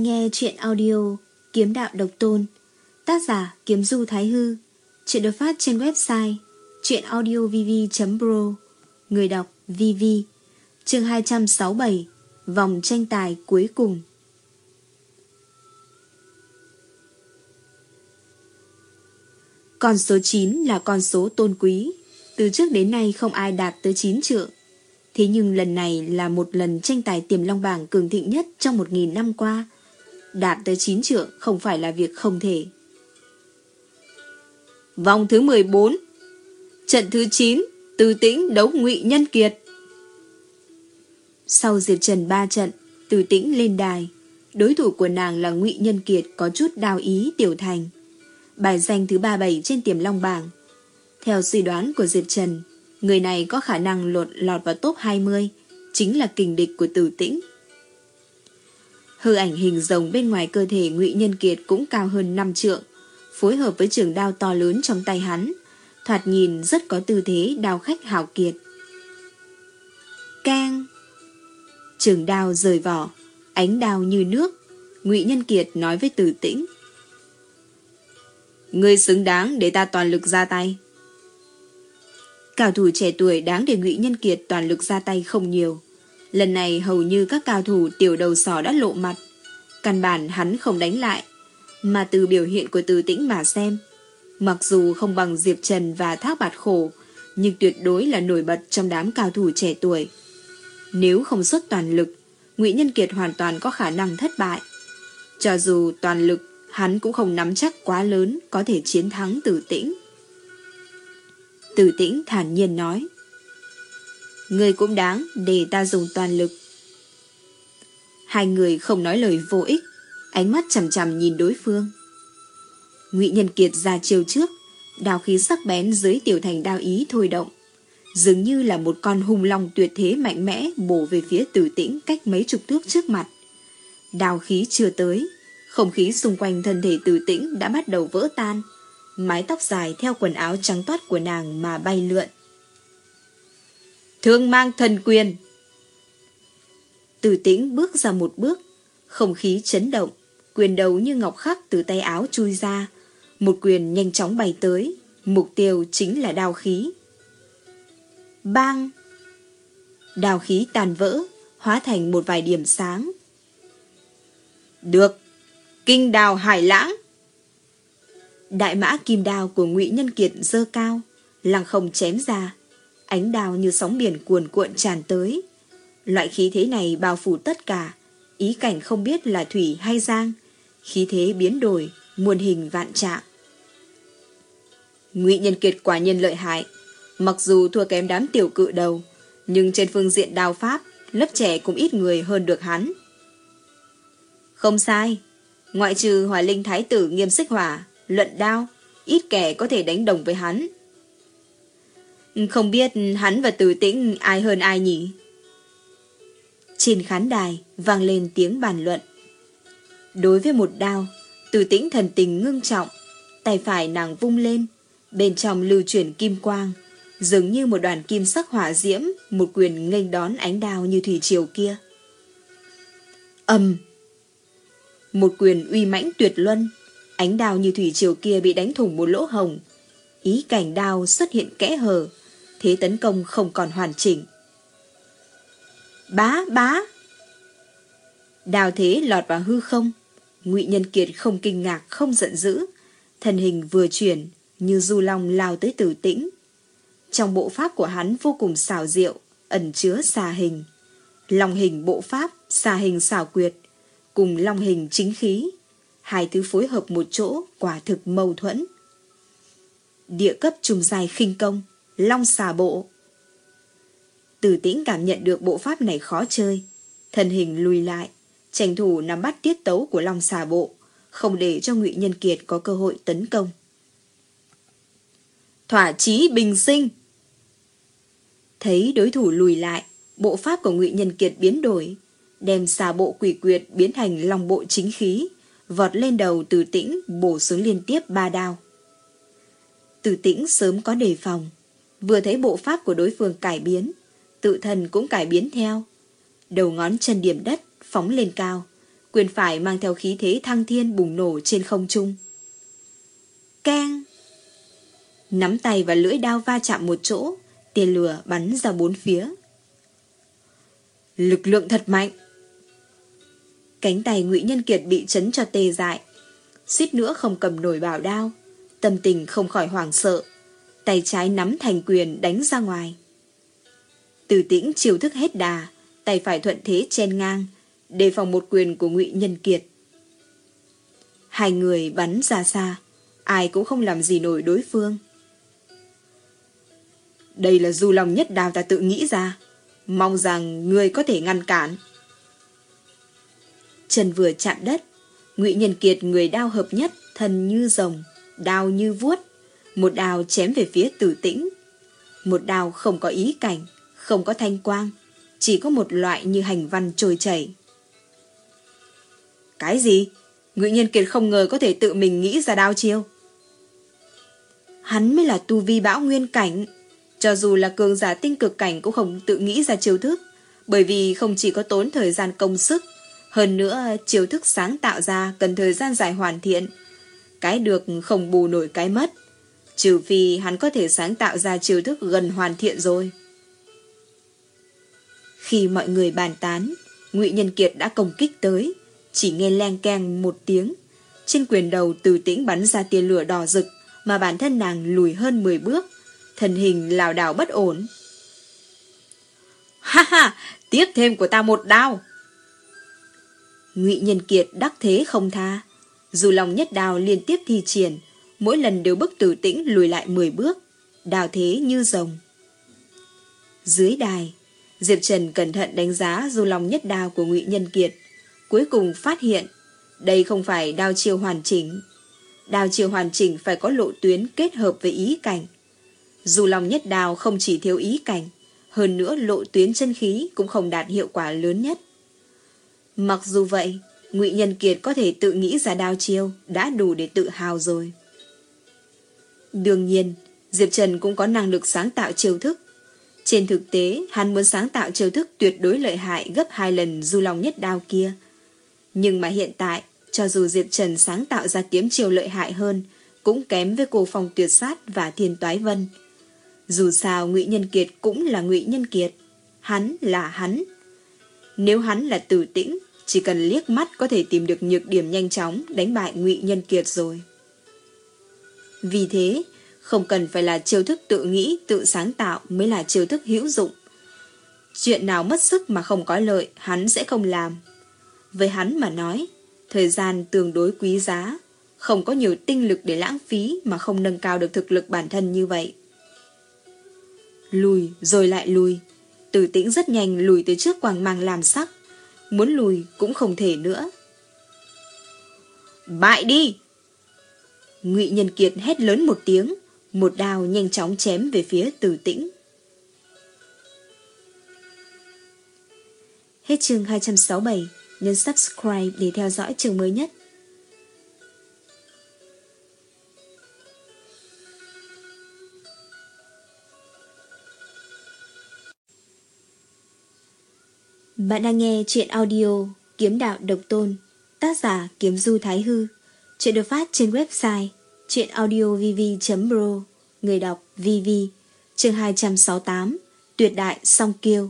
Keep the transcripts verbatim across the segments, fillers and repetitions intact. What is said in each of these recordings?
nghe truyện audio Kiếm Đạo Độc Tôn, tác giả Kiếm Du Thái Hư. Truyện được phát trên website truyệnaudiovv chấm pro. Người đọc vê vê. Chương hai trăm sáu mươi bảy, vòng tranh tài cuối cùng. Con số chín là con số tôn quý. Từ trước đến nay không ai đạt tới chín trượng. Thế nhưng lần này là một lần tranh tài tiềm long bảng cường thịnh nhất trong một nghìn năm qua. Đạt tới chín trượng không phải là việc không thể. Vòng thứ mười bốn, trận thứ chín, Từ Tĩnh đấu Ngụy Nhân Kiệt. Sau Diệp Trần ba trận, Từ Tĩnh lên đài. Đối thủ của nàng là Ngụy Nhân Kiệt có chút đao ý tiểu thành, bài danh thứ ba mươi bảy trên tiềm long bảng. Theo suy đoán của Diệp Trần, người này có khả năng lọt, lọt vào top hai mươi, chính là kình địch của Từ Tĩnh. Hư ảnh hình rồng bên ngoài cơ thể Ngụy Nhân Kiệt cũng cao hơn năm trượng, phối hợp với trường đao to lớn trong tay hắn, thoạt nhìn rất có tư thế đao khách hào kiệt. Keng! Trường đao rời vỏ, ánh đao như nước. Ngụy Nhân Kiệt nói với Từ Tĩnh: "Ngươi xứng đáng để ta toàn lực ra tay." Cao thủ trẻ tuổi đáng để Ngụy Nhân Kiệt toàn lực ra tay không nhiều. Lần này hầu như các cao thủ tiểu đầu sỏ đã lộ mặt. Căn bản hắn không đánh lại. Mà từ biểu hiện của Từ Tĩnh mà xem, mặc dù không bằng Diệp Trần và Thác Bạt Khổ, nhưng tuyệt đối là nổi bật trong đám cao thủ trẻ tuổi. Nếu không xuất toàn lực, Ngụy Nhân Kiệt hoàn toàn có khả năng thất bại. Cho dù toàn lực, hắn cũng không nắm chắc quá lớn có thể chiến thắng Từ Tĩnh. Từ Tĩnh thản nhiên nói: "Ngươi cũng đáng để ta dùng toàn lực." Hai người không nói lời vô ích, ánh mắt chằm chằm nhìn đối phương. Ngụy Nhân Kiệt ra chiêu trước, đao khí sắc bén dưới tiểu thành đao ý thôi động, dường như là một con hung long tuyệt thế mạnh mẽ bổ về phía Từ Tĩnh cách mấy chục thước trước mặt. Đao khí chưa tới, không khí xung quanh thân thể Từ Tĩnh đã bắt đầu vỡ tan, mái tóc dài theo quần áo trắng toát của nàng mà bay lượn. Thương mang thần quyền! Từ Tĩnh bước ra một bước, không khí chấn động, quyền đầu như ngọc khắc từ tay áo chui ra, một quyền nhanh chóng bay tới, mục tiêu chính là đao khí. Bang! Đao khí tàn vỡ, hóa thành một vài điểm sáng. Được! Kinh đào hải lãng! Đại mã kim đao của Ngụy Nhân Kiệt giơ cao, lăng không chém ra, ánh đao như sóng biển cuồn cuộn tràn tới. Loại khí thế này bao phủ tất cả, ý cảnh không biết là thủy hay giang, khí thế biến đổi, muôn hình vạn trạng. Ngụy Nhân Kiệt quả nhiên lợi hại, mặc dù thua kém đám tiểu cự đầu, nhưng trên phương diện đao pháp, lớp trẻ cũng ít người hơn được hắn. Không sai, ngoại trừ Hỏa Linh Thái tử Nghiêm Xích Hỏa, luận đao, ít kẻ có thể đánh đồng với hắn. Không biết hắn và Từ Tĩnh ai hơn ai nhỉ? Trên khán đài vang lên tiếng bàn luận. Đối với một đao, Từ Tĩnh thần tình ngưng trọng, tay phải nàng vung lên, bên trong lưu chuyển kim quang, dường như một đoàn kim sắc hỏa diễm, một quyền nghênh đón ánh đao như thủy triều kia. Ầm! Một quyền uy mãnh tuyệt luân, ánh đao như thủy triều kia bị đánh thủng một lỗ hồng, ý cảnh đao xuất hiện kẽ hở, thế tấn công không còn hoàn chỉnh. Bá bá! Đao thế lọt vào hư không. Ngụy Nhân Kiệt không kinh ngạc không giận dữ, thân hình vừa chuyển như du long lao tới Từ Tĩnh. Trong bộ pháp của hắn vô cùng xảo diệu, ẩn chứa xà hình, long hình bộ pháp, xà hình xảo quyệt, cùng long hình chính khí, hai thứ phối hợp một chỗ quả thực mâu thuẫn. Địa cấp trùng dài khinh công, long xà bộ. Từ Tĩnh cảm nhận được bộ pháp này khó chơi, thân hình lùi lại, tranh thủ nắm bắt tiết tấu của long xà bộ, không để cho Ngụy Nhân Kiệt có cơ hội tấn công. Thỏa chí bình sinh! Thấy đối thủ lùi lại, bộ pháp của Ngụy Nhân Kiệt biến đổi, đem xà bộ quỷ quyệt biến thành long bộ chính khí, vọt lên đầu Từ Tĩnh bổ xuống liên tiếp ba đao. Từ Tĩnh sớm có đề phòng, vừa thấy bộ pháp của đối phương cải biến, tự thân cũng cải biến theo. Đầu ngón chân điểm đất phóng lên cao, quyền phải mang theo khí thế thăng thiên bùng nổ trên không trung. Keng! Nắm tay và lưỡi đao va chạm một chỗ, tia lửa bắn ra bốn phía. Lực lượng thật mạnh! Cánh tay Ngụy Nhân Kiệt bị chấn cho tê dại, suýt nữa không cầm nổi bảo đao, tâm tình không khỏi hoảng sợ, tay trái nắm thành quyền đánh ra ngoài. Từ Tĩnh chiêu thức hết đà, tay phải thuận thế chen ngang, đề phòng một quyền của Ngụy Nhân Kiệt. Hai người bắn ra xa, ai cũng không làm gì nổi đối phương. Đây là Du Long Nhất Đao ta tự nghĩ ra, mong rằng ngươi có thể ngăn cản. Chân vừa chạm đất, Ngụy Nhân Kiệt người đao hợp nhất, thân như rồng, đao như vuốt, một đao chém về phía Từ Tĩnh. Một đao không có ý cảnh, không có thanh quang, chỉ có một loại như hành văn trôi chảy. Cái gì? Ngụy Nhân Kiệt không ngờ có thể tự mình nghĩ ra đao chiêu. Hắn mới là tu vi bão nguyên cảnh, cho dù là cường giả tinh cực cảnh cũng không tự nghĩ ra chiêu thức, bởi vì không chỉ có tốn thời gian công sức, hơn nữa chiêu thức sáng tạo ra cần thời gian dài hoàn thiện. Cái được không bù nổi cái mất, trừ phi hắn có thể sáng tạo ra chiêu thức gần hoàn thiện rồi. Khi mọi người bàn tán, Ngụy Nhân Kiệt đã công kích tới, chỉ nghe leng keng một tiếng, trên quyền đầu Từ Tĩnh bắn ra tia lửa đỏ rực, mà bản thân nàng lùi hơn mười bước, thân hình lảo đảo bất ổn. Ha ha, tiếp thêm của ta một đao. Ngụy Nhân Kiệt đắc thế không tha, Du Long Nhất Đao liên tiếp thi triển, mỗi lần đều bức Từ Tĩnh lùi lại mười bước, đao thế như rồng. Dưới đài, Diệp Trần cẩn thận đánh giá Du Long Nhất Đao của Ngụy Nhân Kiệt, cuối cùng phát hiện đây không phải đao chiêu hoàn chỉnh. Đao chiêu hoàn chỉnh phải có lộ tuyến kết hợp với ý cảnh. Du Long Nhất Đao không chỉ thiếu ý cảnh, hơn nữa lộ tuyến chân khí cũng không đạt hiệu quả lớn nhất. Mặc dù vậy, Ngụy Nhân Kiệt có thể tự nghĩ ra đao chiêu đã đủ để tự hào rồi. Đương nhiên, Diệp Trần cũng có năng lực sáng tạo chiêu thức. Trên thực tế, hắn muốn sáng tạo chiêu thức tuyệt đối lợi hại gấp hai lần Du Long Nhất Đao kia. Nhưng mà hiện tại, cho dù Diệp Trần sáng tạo ra kiếm chiêu lợi hại hơn, cũng kém với Cô Phong Tuyệt Sát và Thiên Toái Vân. Dù sao Ngụy Nhân Kiệt cũng là Ngụy Nhân Kiệt, hắn là hắn. Nếu hắn là Từ Tĩnh, chỉ cần liếc mắt có thể tìm được nhược điểm nhanh chóng đánh bại Ngụy Nhân Kiệt rồi. Vì thế, không cần phải là chiêu thức tự nghĩ, tự sáng tạo mới là chiêu thức hữu dụng. Chuyện nào mất sức mà không có lợi, hắn sẽ không làm. Với hắn mà nói, thời gian tương đối quý giá, không có nhiều tinh lực để lãng phí mà không nâng cao được thực lực bản thân như vậy. Lùi rồi lại lùi, Từ Tĩnh rất nhanh lùi tới trước quang mang làm sắc, muốn lùi cũng không thể nữa. Bại đi! Ngụy Nhân Kiệt hét lớn một tiếng, một đao nhanh chóng chém về phía Từ Tĩnh. Hết chương hai trăm sáu mươi bảy, nhấn subscribe để theo dõi chương mới nhất. Bạn đang nghe truyện audio Kiếm Đạo Độc Tôn, tác giả Kiếm Du Thái Hư. Chuyện được phát trên website truyện audio v v chấm pro, người đọc vê vê. Chương hai trăm sáu mươi tám, Tuyệt Đại Song Kiêu.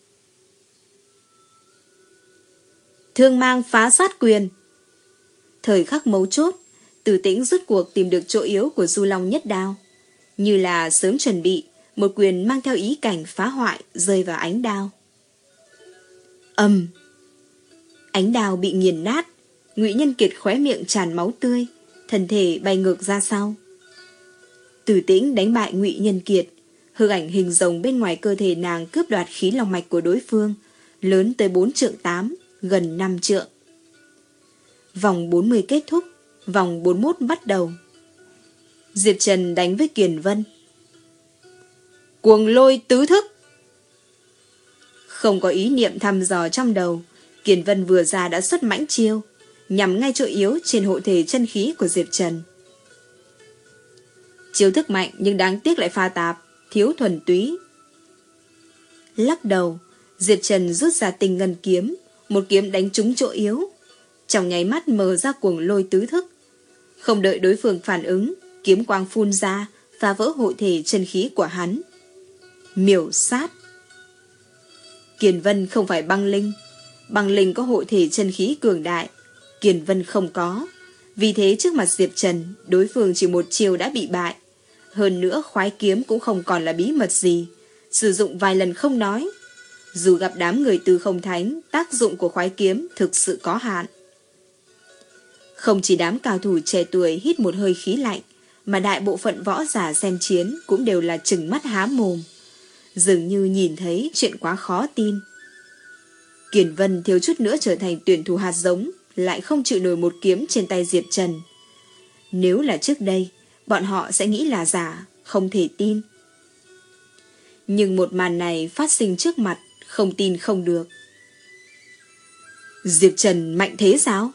Thương mang phá sát quyền. Thời khắc mấu chốt, Từ Tĩnh rút cuộc tìm được chỗ yếu của Du Long Nhất Đao. Như là sớm chuẩn bị, một quyền mang theo ý cảnh phá hoại rơi vào ánh đao. Ầm! Ánh đao bị nghiền nát, Ngụy Nhân Kiệt khóe miệng tràn máu tươi, thân thể bay ngược ra sau. Từ Tĩnh đánh bại Ngụy Nhân Kiệt, hư ảnh hình rồng bên ngoài cơ thể nàng cướp đoạt khí long mạch của đối phương, lớn tới bốn trượng tám, gần năm trượng. Vòng bốn mươi kết thúc, vòng bốn mươi mốt bắt đầu. Diệp Trần đánh với Kiền Vân. Cuồng lôi tứ thức. Không có ý niệm thăm dò trong đầu, Kiền Vân vừa ra đã xuất mãnh chiêu, nhằm ngay chỗ yếu trên hộ thể chân khí của Diệp Trần. Chiêu thức mạnh nhưng đáng tiếc lại pha tạp, thiếu thuần túy. Lắc đầu, Diệp Trần rút ra Tinh Ngân kiếm, một kiếm đánh trúng chỗ yếu. trong nháy mắt mở ra cuồng lôi tứ thức. Không đợi đối phương phản ứng, kiếm quang phun ra, phá vỡ hội thể chân khí của hắn. Miểu sát. Kiền Vân không phải băng linh. Băng linh có hội thể chân khí cường đại, Kiền Vân không có. Vì thế trước mặt Diệp Trần, đối phương chỉ một chiều đã bị bại. Hơn nữa khoái kiếm cũng không còn là bí mật gì, sử dụng vài lần không nói. Dù gặp đám người Tư Không Thánh, tác dụng của khoái kiếm thực sự có hạn. Không chỉ đám cao thủ trẻ tuổi hít một hơi khí lạnh, mà đại bộ phận võ giả xem chiến cũng đều là trừng mắt há mồm. Dường như nhìn thấy chuyện quá khó tin. Kiền Vân thiếu chút nữa trở thành tuyển thủ hạt giống, lại không chịu nổi một kiếm trên tay Diệp Trần. Nếu là trước đây, bọn họ sẽ nghĩ là giả, không thể tin. Nhưng một màn này phát sinh trước mặt, không tin không được. Diệp Trần mạnh thế sao?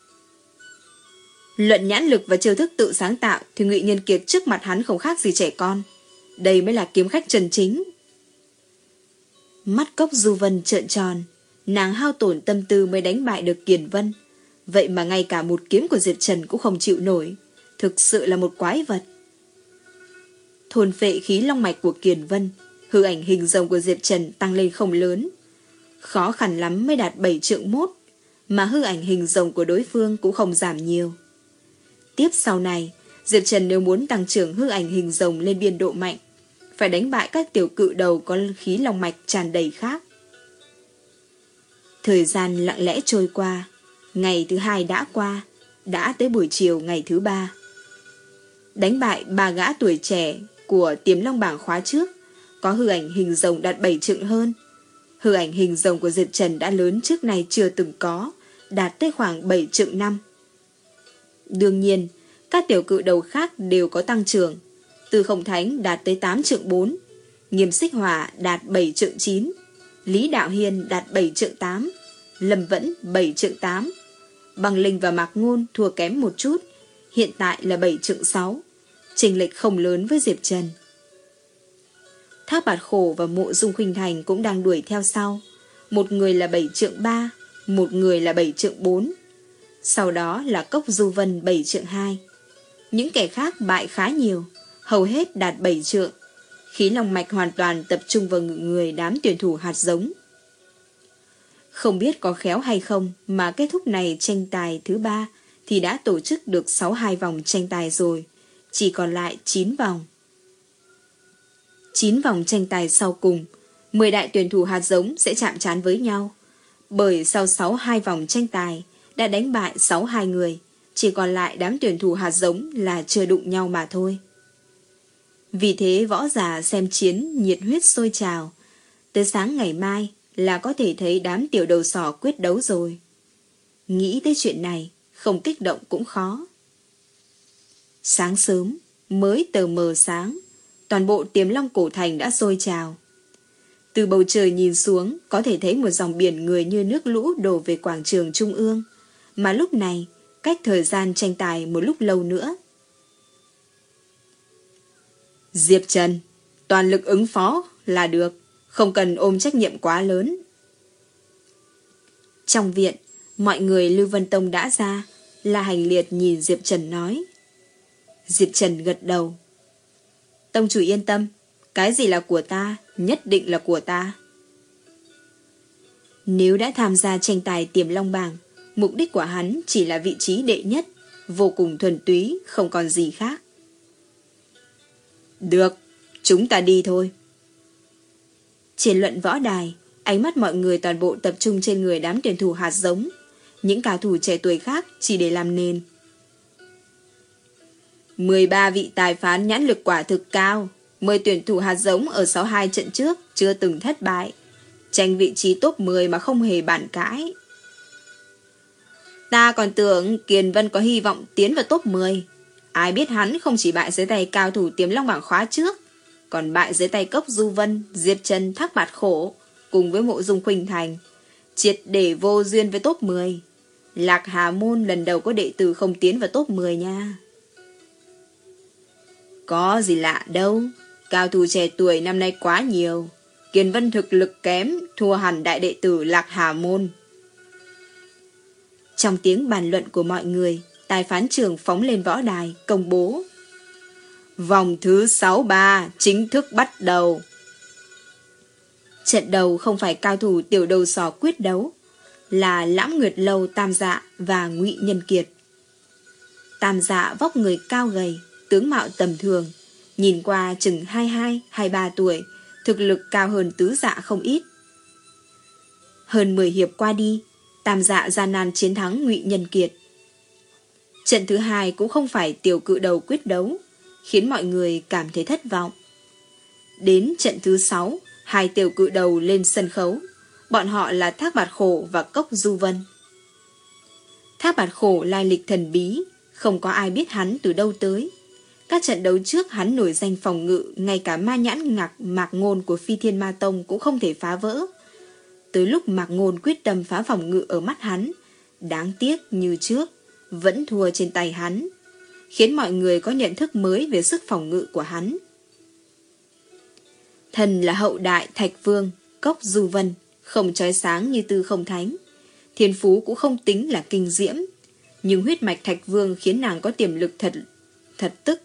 Luận nhãn lực và chiêu thức tự sáng tạo thì Ngụy Nhân Kiệt trước mặt hắn không khác gì trẻ con. Đây mới là kiếm khách chân chính. Mắt Cốc Du Vân trợn tròn, nàng hao tổn tâm tư mới đánh bại được Kiền Vân. Vậy mà ngay cả một kiếm của Diệp Trần cũng không chịu nổi. Thực sự là một quái vật. Thôn phệ khí long mạch của Kiền Vân, hư ảnh hình rồng của Diệp Trần tăng lên không lớn. Khó khăn lắm mới đạt bảy trượng mốt, mà hư ảnh hình rồng của đối phương cũng không giảm nhiều. Tiếp sau này, Diệp Trần nếu muốn tăng trưởng hư ảnh hình rồng lên biên độ mạnh, phải đánh bại các tiểu cự đầu có khí long mạch tràn đầy khác. Thời gian lặng lẽ trôi qua, ngày thứ hai đã qua, đã tới buổi chiều ngày thứ ba. Đánh bại ba gã tuổi trẻ của Tiềm Long bảng khóa trước, có hư ảnh hình rồng đạt bảy trượng hơn. Hư ảnh hình rồng của Diệp Trần đã lớn trước này chưa từng có, đạt tới khoảng bảy trượng năm. Đương nhiên, các tiểu cự đầu khác đều có tăng trưởng. Tư Không Thánh đạt tới tám trượng bốn, Nghiêm Xích Hỏa đạt bảy trượng chín, Lý Đạo Hiên đạt bảy trượng tám, Lâm Vẫn bảy trượng tám. Băng Linh và Mạc Ngôn thua kém một chút, hiện tại là bảy trượng sáu, chênh lệch không lớn với Diệp Trần. Thác Bạt Khổ và Mộ Dung Khuynh Thành cũng đang đuổi theo sau. Một người là bảy trượng ba, một người là bảy trượng bốn. Sau đó là Cốc Du Vân bảy trượng hai. Những kẻ khác bại khá nhiều, hầu hết đạt bảy trượng. Khí long mạch hoàn toàn tập trung vào người đám tuyển thủ hạt giống. Không biết có khéo hay không mà kết thúc này tranh tài thứ ba thì đã tổ chức được sáu hai vòng tranh tài rồi, chỉ còn lại chín vòng. chín vòng tranh tài sau cùng, mười đại tuyển thủ hạt giống sẽ chạm trán với nhau. Bởi sau sáu hai vòng tranh tài đã đánh bại sáu hai người, chỉ còn lại đám tuyển thủ hạt giống là chưa đụng nhau mà thôi. Vì thế võ giả xem chiến nhiệt huyết sôi trào. Tới sáng ngày mai là có thể thấy đám tiểu đầu sỏ quyết đấu rồi. Nghĩ tới chuyện này, không kích động cũng khó. Sáng sớm, mới tờ mờ sáng, toàn bộ Tiềm Long cổ thành đã sôi trào. Từ bầu trời nhìn xuống, có thể thấy một dòng biển người như nước lũ đổ về quảng trường trung ương, mà lúc này, cách thời gian tranh tài một lúc lâu nữa. Diệp Trần, toàn lực ứng phó là được, không cần ôm trách nhiệm quá lớn. Trong viện, mọi người Lưu Vân Tông đã ra, La Hành Liệt nhìn Diệp Trần nói. Diệp Trần gật đầu. Tông chủ yên tâm, cái gì là của ta, nhất định là của ta. Nếu đã tham gia tranh tài Tiềm Long bảng, mục đích của hắn chỉ là vị trí đệ nhất, vô cùng thuần túy, không còn gì khác. Được, chúng ta đi thôi. Trên luận võ đài, ánh mắt mọi người toàn bộ tập trung trên người đám tuyển thủ hạt giống. Những cao thủ trẻ tuổi khác chỉ để làm nền. mười ba vị tài phán nhãn lực quả thực cao. mười tuyển thủ hạt giống ở sáu hai trận trước chưa từng thất bại. Tranh vị trí top mười mà không hề bàn cãi. Ta còn tưởng Kiền Vân có hy vọng tiến vào top mười. Ai biết hắn không chỉ bại dưới tay cao thủ Tiềm Long bảng khóa trước, còn bại dưới tay Cốc Du Vân, Diệp Trần, Thác Bạt Khổ cùng với Mộ Dung Khuynh Thành, triệt để vô duyên với top mười. Lạc Hà Môn lần đầu có đệ tử không tiến vào top mười nha. Có gì lạ đâu, cao thủ trẻ tuổi năm nay quá nhiều. Kiền Vân thực lực kém, thua hẳn đại đệ tử Lạc Hà Môn. Trong tiếng bàn luận của mọi người, tài phán trưởng phóng lên võ đài, công bố. Vòng thứ sáu ba chính thức bắt đầu. Trận đầu không phải cao thủ tiểu đầu sỏ quyết đấu, là Lãm Nguyệt Lâu Tam Dạ và Ngụy Nhân Kiệt. Tam Dạ vóc người cao gầy, tướng mạo tầm thường, nhìn qua chừng hai mươi hai, hai mươi ba tuổi, thực lực cao hơn Tứ Dạ không ít. Hơn mười hiệp qua đi, Tam Dạ gian nan chiến thắng Ngụy Nhân Kiệt. Trận thứ hai cũng không phải tiểu cự đầu quyết đấu, khiến mọi người cảm thấy thất vọng. Đến trận thứ sáu, hai tiểu cự đầu lên sân khấu. Bọn họ là Thác Bạt Khổ và Cốc Du Vân. Thác Bạt Khổ lai lịch thần bí, không có ai biết hắn từ đâu tới. Các trận đấu trước hắn nổi danh phòng ngự, ngay cả ma nhãn ngạc Mạc Ngôn của Phi Thiên Ma Tông cũng không thể phá vỡ. Tới lúc Mạc Ngôn quyết tâm phá phòng ngự ở mắt hắn, đáng tiếc như trước, vẫn thua trên tay hắn, khiến mọi người có nhận thức mới về sức phòng ngự của hắn. Thần là hậu đại Thạch Vương, Cốc Du Vân, không chói sáng như Tư Không Thánh. Thiên phú cũng không tính là kinh diễm, nhưng huyết mạch Thạch Vương khiến nàng có tiềm lực thật, thật tức.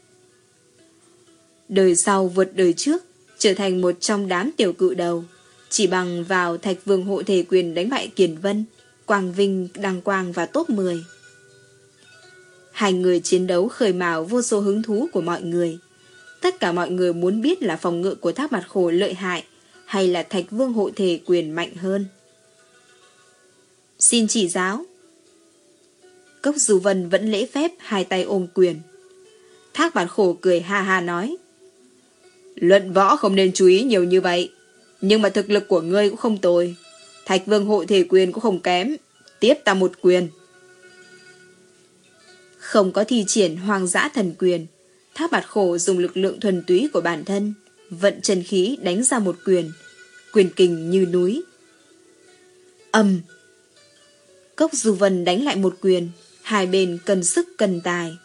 Đời sau vượt đời trước, trở thành một trong đám tiểu cự đầu, chỉ bằng vào Thạch Vương hộ thể quyền đánh bại Kiền Vân, Quang Vinh, Đăng Quang và top mười. Hai người chiến đấu khơi mào vô số hứng thú của mọi người. Tất cả mọi người muốn biết là phòng ngự của Thác Bạt Khổ lợi hại hay là Thạch Vương hộ thể quyền mạnh hơn. Xin chỉ giáo. Cốc Du Vân vẫn lễ phép hai tay ôm quyền. Thác Bạt Khổ cười ha ha nói. Luận võ không nên chú ý nhiều như vậy, nhưng mà thực lực của ngươi cũng không tồi. Thạch Vương hộ thể quyền cũng không kém. Tiếp ta một quyền. Không có thi triển hoang dã thần quyền, Thác Bạt Khổ dùng lực lượng thuần túy của bản thân, vận chân khí đánh ra một quyền, quyền kình như núi. Ầm! Cốc Du Vân đánh lại một quyền, hai bên cân sức cân tài.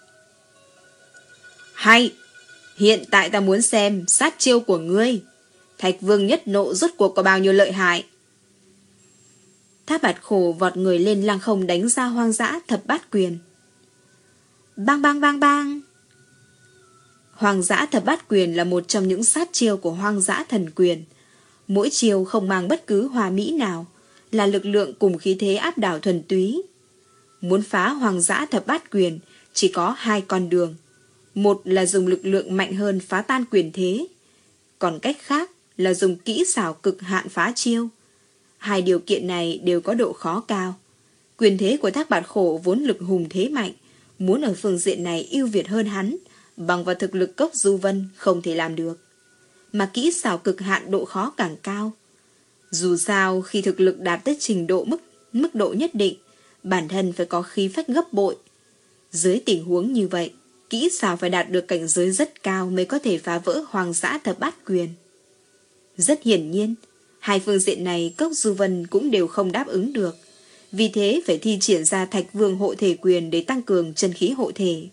Hay! Hiện tại ta muốn xem sát chiêu của ngươi. Thạch Vương nhất nộ rốt cuộc có bao nhiêu lợi hại. Thác Bạt Khổ vọt người lên lăng không đánh ra hoang dã thập bát quyền. Bang bang bang bang! Hoang dã thập bát quyền là một trong những sát chiêu của hoang dã thần quyền. Mỗi chiêu không mang bất cứ hòa mỹ nào, là lực lượng cùng khí thế áp đảo thuần túy. Muốn phá hoang dã thập bát quyền chỉ có hai con đường. Một là dùng lực lượng mạnh hơn phá tan quyền thế, còn cách khác là dùng kỹ xảo cực hạn phá chiêu. Hai điều kiện này đều có độ khó cao. Quyền thế của Thác Bạt Khổ vốn lực hùng thế mạnh, muốn ở phương diện này ưu việt hơn hắn, bằng vào thực lực Cốc Du Vân không thể làm được. Mà kỹ xảo cực hạn độ khó càng cao. Dù sao khi thực lực đạt tới trình độ mức, mức độ nhất định, bản thân phải có khí phách gấp bội. Dưới tình huống như vậy, kỹ xảo phải đạt được cảnh giới rất cao mới có thể phá vỡ hoang dã thập bát quyền. Rất hiển nhiên, hai phương diện này Cốc Du Vân cũng đều không đáp ứng được. Vì thế phải thi triển ra Thạch Vương hộ thể quyền để tăng cường chân khí hộ thể.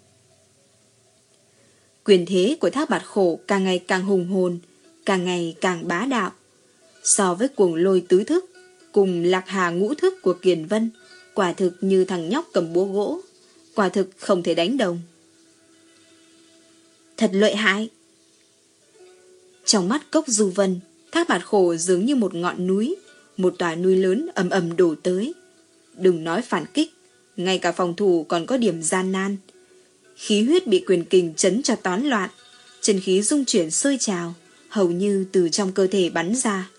Quyền thế của Thác Bạt Khổ càng ngày càng hùng hồn, càng ngày càng bá đạo. So với Cuồng Lôi tứ thức cùng Lạc Hà ngũ thức của Kiền Vân, quả thực như thằng nhóc cầm búa gỗ, quả thực không thể đánh đồng. Thật lợi hại. Trong mắt Cốc Du Vân, Thác Bạt Khổ dường như một ngọn núi, một tòa núi lớn ầm ầm đổ tới. Đừng nói phản kích, ngay cả phòng thủ còn có điểm gian nan. Khí huyết bị quyền kình chấn cho toán loạn, chân khí dung chuyển sôi trào, hầu như từ trong cơ thể bắn ra.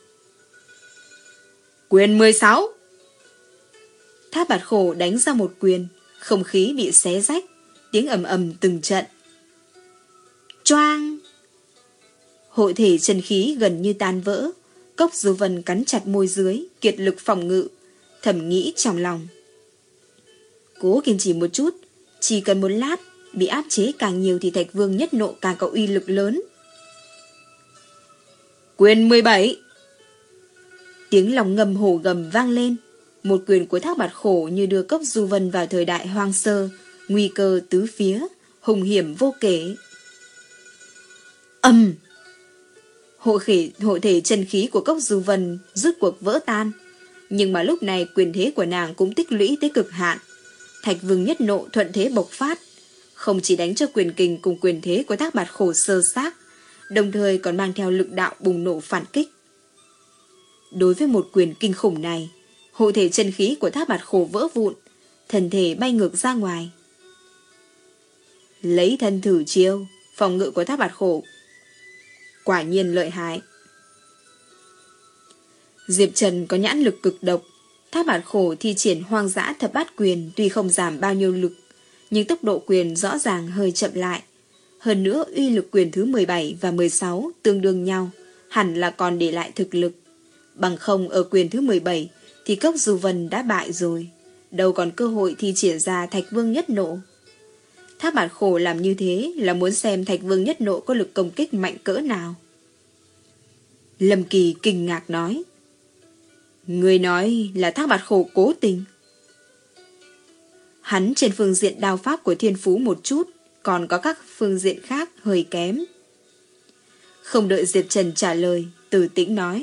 Quyền mười sáu. Thác Bạt Khổ đánh ra một quyền, không khí bị xé rách, tiếng ầm ầm từng trận. Choang! Hội thể chân khí gần như tan vỡ. Cốc Du Vân cắn chặt môi dưới, kiệt lực phòng ngự, thầm nghĩ trong lòng. Cố kiên trì một chút, chỉ cần một lát, bị áp chế càng nhiều thì Thạch Vương nhất nộ càng có uy lực lớn. Quyền mười bảy. Tiếng lòng ngầm hổ gầm vang lên. Một quyền của Thác Bạt Khổ như đưa Cốc Du Vân vào thời đại hoang sơ, nguy cơ tứ phía, hùng hiểm vô kể. Ầm! Hộ, khỉ, hộ thể chân khí của Cốc Du Vân rút cuộc vỡ tan. Nhưng mà lúc này quyền thế của nàng cũng tích lũy tới cực hạn. Thạch Vương nhất nộ thuận thế bộc phát, không chỉ đánh cho quyền kình cùng quyền thế của Thác Bạt Khổ sơ xác, đồng thời còn mang theo lực đạo bùng nổ phản kích. Đối với một quyền kinh khủng này, hộ thể chân khí của Thác Bạt Khổ vỡ vụn, thân thể bay ngược ra ngoài. Lấy thân thử chiêu, phòng ngự của Thác Bạt Khổ quả nhiên lợi hại. Diệp Trần có nhãn lực cực độc. Thác Bạt Khổ thi triển hoang dã thập bát quyền tuy không giảm bao nhiêu lực, nhưng tốc độ quyền rõ ràng hơi chậm lại. Hơn nữa uy lực quyền thứ mười bảy và mười sáu tương đương nhau, hẳn là còn để lại thực lực. Bằng không ở quyền thứ mười bảy thì Cốc Du Vân đã bại rồi, đâu còn cơ hội thi triển ra Thạch Vương nhất nộ. Thác Bạt Khổ làm như thế là muốn xem Thạch Vương nhất nộ có lực công kích mạnh cỡ nào. Lâm Kỳ kinh ngạc nói: Người nói là Thác Bạt Khổ cố tình. Hắn trên phương diện đao pháp của thiên phú một chút, còn có các phương diện khác hơi kém. Không đợi Diệp Trần trả lời, Từ Tĩnh nói: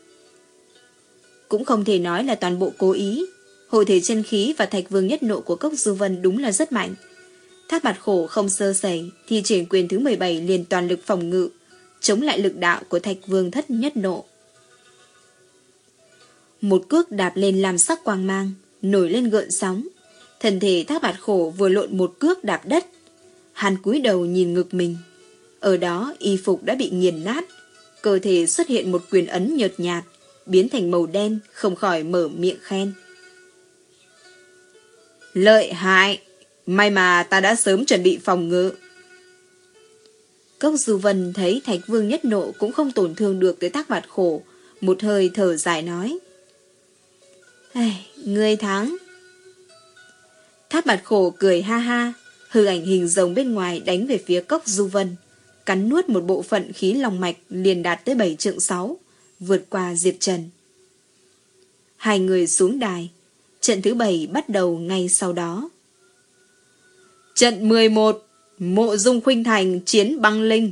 Cũng không thể nói là toàn bộ cố ý. Hộ thể chân khí và Thạch Vương nhất nộ của Cốc Du Vân đúng là rất mạnh. Thác Bạt Khổ không sơ sẩy thì triển quyền thứ mười bảy liền toàn lực phòng ngự, chống lại lực đạo của Thạch Vương thất nhất nộ. Một cước đạp lên làm sắc quang mang, nổi lên gợn sóng. Thân thể Thác Bạt Khổ vừa lộn một cước đạp đất. Hắn cúi đầu nhìn ngực mình. Ở đó y phục đã bị nghiền nát, cơ thể xuất hiện một quyền ấn nhợt nhạt, biến thành màu đen, không khỏi mở miệng khen: Lợi hại! May mà ta đã sớm chuẩn bị phòng ngự. Cốc Du Vân thấy Thạch Vương nhất nộ cũng không tổn thương được tới Thác Bạt Khổ, một hơi thở dài nói: Ngươi thắng. Thác Bạt Khổ cười ha ha, hư ảnh hình rồng bên ngoài đánh về phía Cốc Du Vân, cắn nuốt một bộ phận khí long mạch liền đạt tới bảy trượng sáu, vượt qua Diệp Trần. Hai người xuống đài, trận thứ bảy bắt đầu ngay sau đó. Trận mười một, Mộ Dung Khuynh Thành chiến băng linh.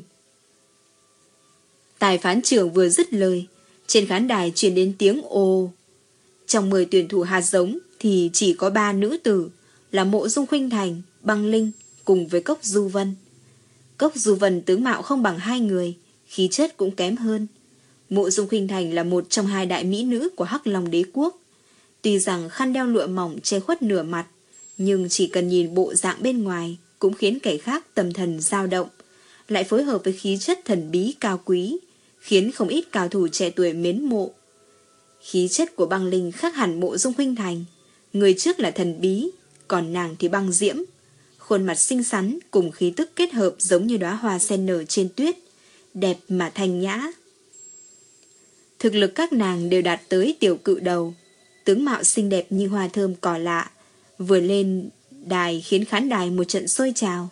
Tài phán trưởng vừa dứt lời, trên khán đài truyền đến tiếng ồ. Trong mười tuyển thủ hạt giống thì chỉ có ba nữ tử là Mộ Dung Khuynh Thành, băng linh cùng với Cốc Du Vân. Cốc Du Vân tướng mạo không bằng hai người, khí chất cũng kém hơn. Mộ Dung Khuynh Thành là một trong hai đại mỹ nữ của Hắc Long Đế Quốc. Tuy rằng khăn đeo lụa mỏng che khuất nửa mặt, nhưng chỉ cần nhìn bộ dạng bên ngoài cũng khiến kẻ khác tâm thần dao động, lại phối hợp với khí chất thần bí cao quý, khiến không ít cao thủ trẻ tuổi mến mộ. Khí chất của băng linh khác hẳn Mộ Dung Khuynh Thành, người trước là thần bí, còn nàng thì băng diễm. Khuôn mặt xinh xắn cùng khí tức kết hợp giống như đóa hoa sen nở trên tuyết, đẹp mà thanh nhã. Thực lực các nàng đều đạt tới tiểu cự đầu, tướng mạo xinh đẹp như hoa thơm cỏ lạ, vừa lên đài khiến khán đài một trận sôi trào.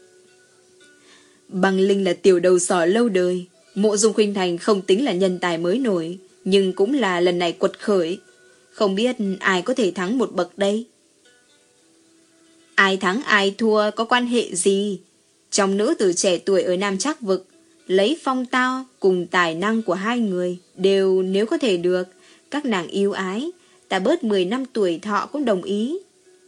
Băng linh là tiểu đầu sỏ lâu đời, Mộ Dung Khuynh Thành không tính là nhân tài mới nổi, nhưng cũng là lần này quật khởi. Không biết ai có thể thắng một bậc đây? Ai thắng ai thua có quan hệ gì? Trong nữ tử trẻ tuổi ở Nam Trác Vực, lấy phong tao cùng tài năng của hai người đều nếu có thể được, các nàng yêu ái, ta bớt mười năm tuổi thọ cũng đồng ý.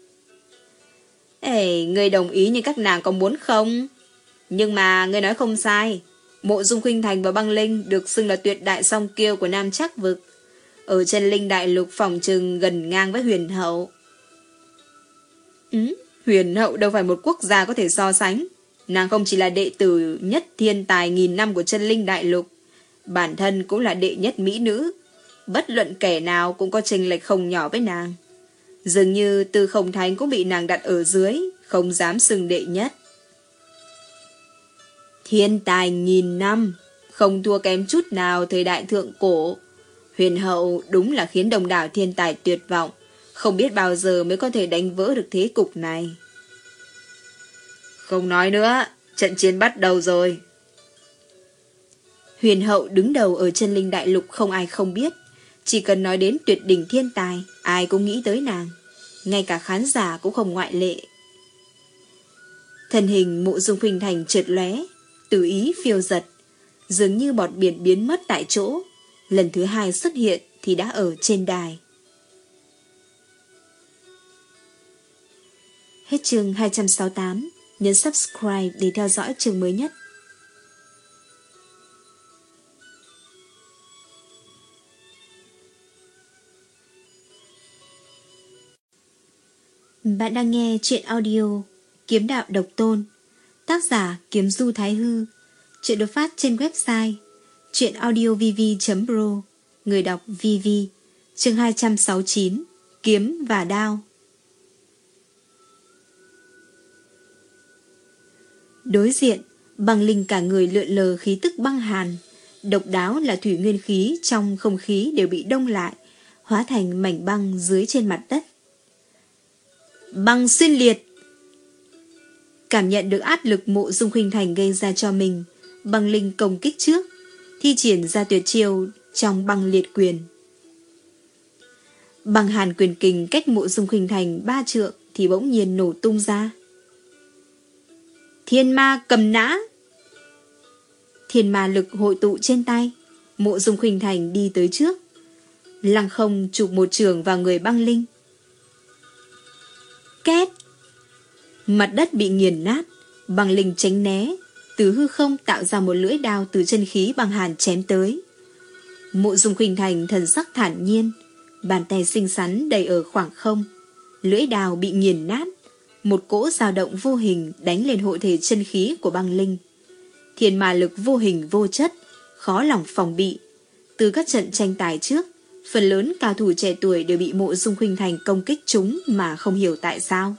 Ê, ngươi đồng ý nhưng các nàng có muốn không? Nhưng mà ngươi nói không sai, Mộ Dung Khuynh Thành và băng linh được xưng là tuyệt đại song kiêu của Nam Trác Vực. Ở chân linh đại lục phòng trừng gần ngang với huyền hậu. Ừ, huyền hậu đâu phải một quốc gia có thể so sánh. Nàng không chỉ là đệ tử nhất thiên tài nghìn năm của chân linh đại lục, bản thân cũng là đệ nhất mỹ nữ. Bất luận kẻ nào cũng có chênh lệch không nhỏ với nàng. Dường như Tư Không Thánh cũng bị nàng đặt ở dưới, không dám xưng đệ nhất. Thiên tài nghìn năm, không thua kém chút nào thời đại thượng cổ. Huyền hậu đúng là khiến đồng đảo thiên tài tuyệt vọng, không biết bao giờ mới có thể đánh vỡ được thế cục này. Không nói nữa, trận chiến bắt đầu rồi. Huyền hậu đứng đầu ở chân linh đại lục không ai không biết. Chỉ cần nói đến tuyệt đỉnh thiên tài, ai cũng nghĩ tới nàng. Ngay cả khán giả cũng không ngoại lệ. Thân hình Mộ Dung Khuynh Thành chợt lóe, tùy ý phiêu giật, dường như bọt biển biến mất tại chỗ. Lần thứ hai xuất hiện thì đã ở trên đài. Hết chương hai trăm sáu mươi tám. Nhấn subscribe để theo dõi chương mới nhất. Bạn đang nghe truyện audio Kiếm Đạo Độc Tôn, tác giả Kiếm Du Thái Hư. Truyện được phát trên website truyệnaudiovv chấm pro. Người đọc vê vê. Chương hai trăm sáu mươi chín. Kiếm và đao. Đối diện, băng linh cả người lượn lờ khí tức băng hàn. Độc đáo là thủy nguyên khí trong không khí đều bị đông lại, hóa thành mảnh băng dưới trên mặt đất. Băng xuyên liệt. Cảm nhận được áp lực Mộ Dung Khuynh Thành gây ra cho mình, băng linh công kích trước, thi triển ra tuyệt chiêu trong băng liệt quyền. Băng hàn quyền kình cách Mộ Dung Khuynh Thành ba trượng thì bỗng nhiên nổ tung ra. Thiên ma cầm nã. Thiên ma lực hội tụ trên tay, Mộ Dung Khuynh Thành đi tới trước, lăng không chụp một trường vào người băng linh. Két. Mặt đất bị nghiền nát, băng linh tránh né, từ hư không tạo ra một lưỡi đao từ chân khí băng hàn chém tới. Mộ Dung Khuynh Thành thần sắc thản nhiên, bàn tay xinh xắn đầy ở khoảng không, lưỡi đao bị nghiền nát, một cỗ dao động vô hình đánh lên hộ thể chân khí của băng linh. Thiên ma lực vô hình vô chất, khó lòng phòng bị. Từ các trận tranh tài trước, phần lớn cao thủ trẻ tuổi đều bị Mộ Dung Khuynh Thành công kích chúng mà không hiểu tại sao.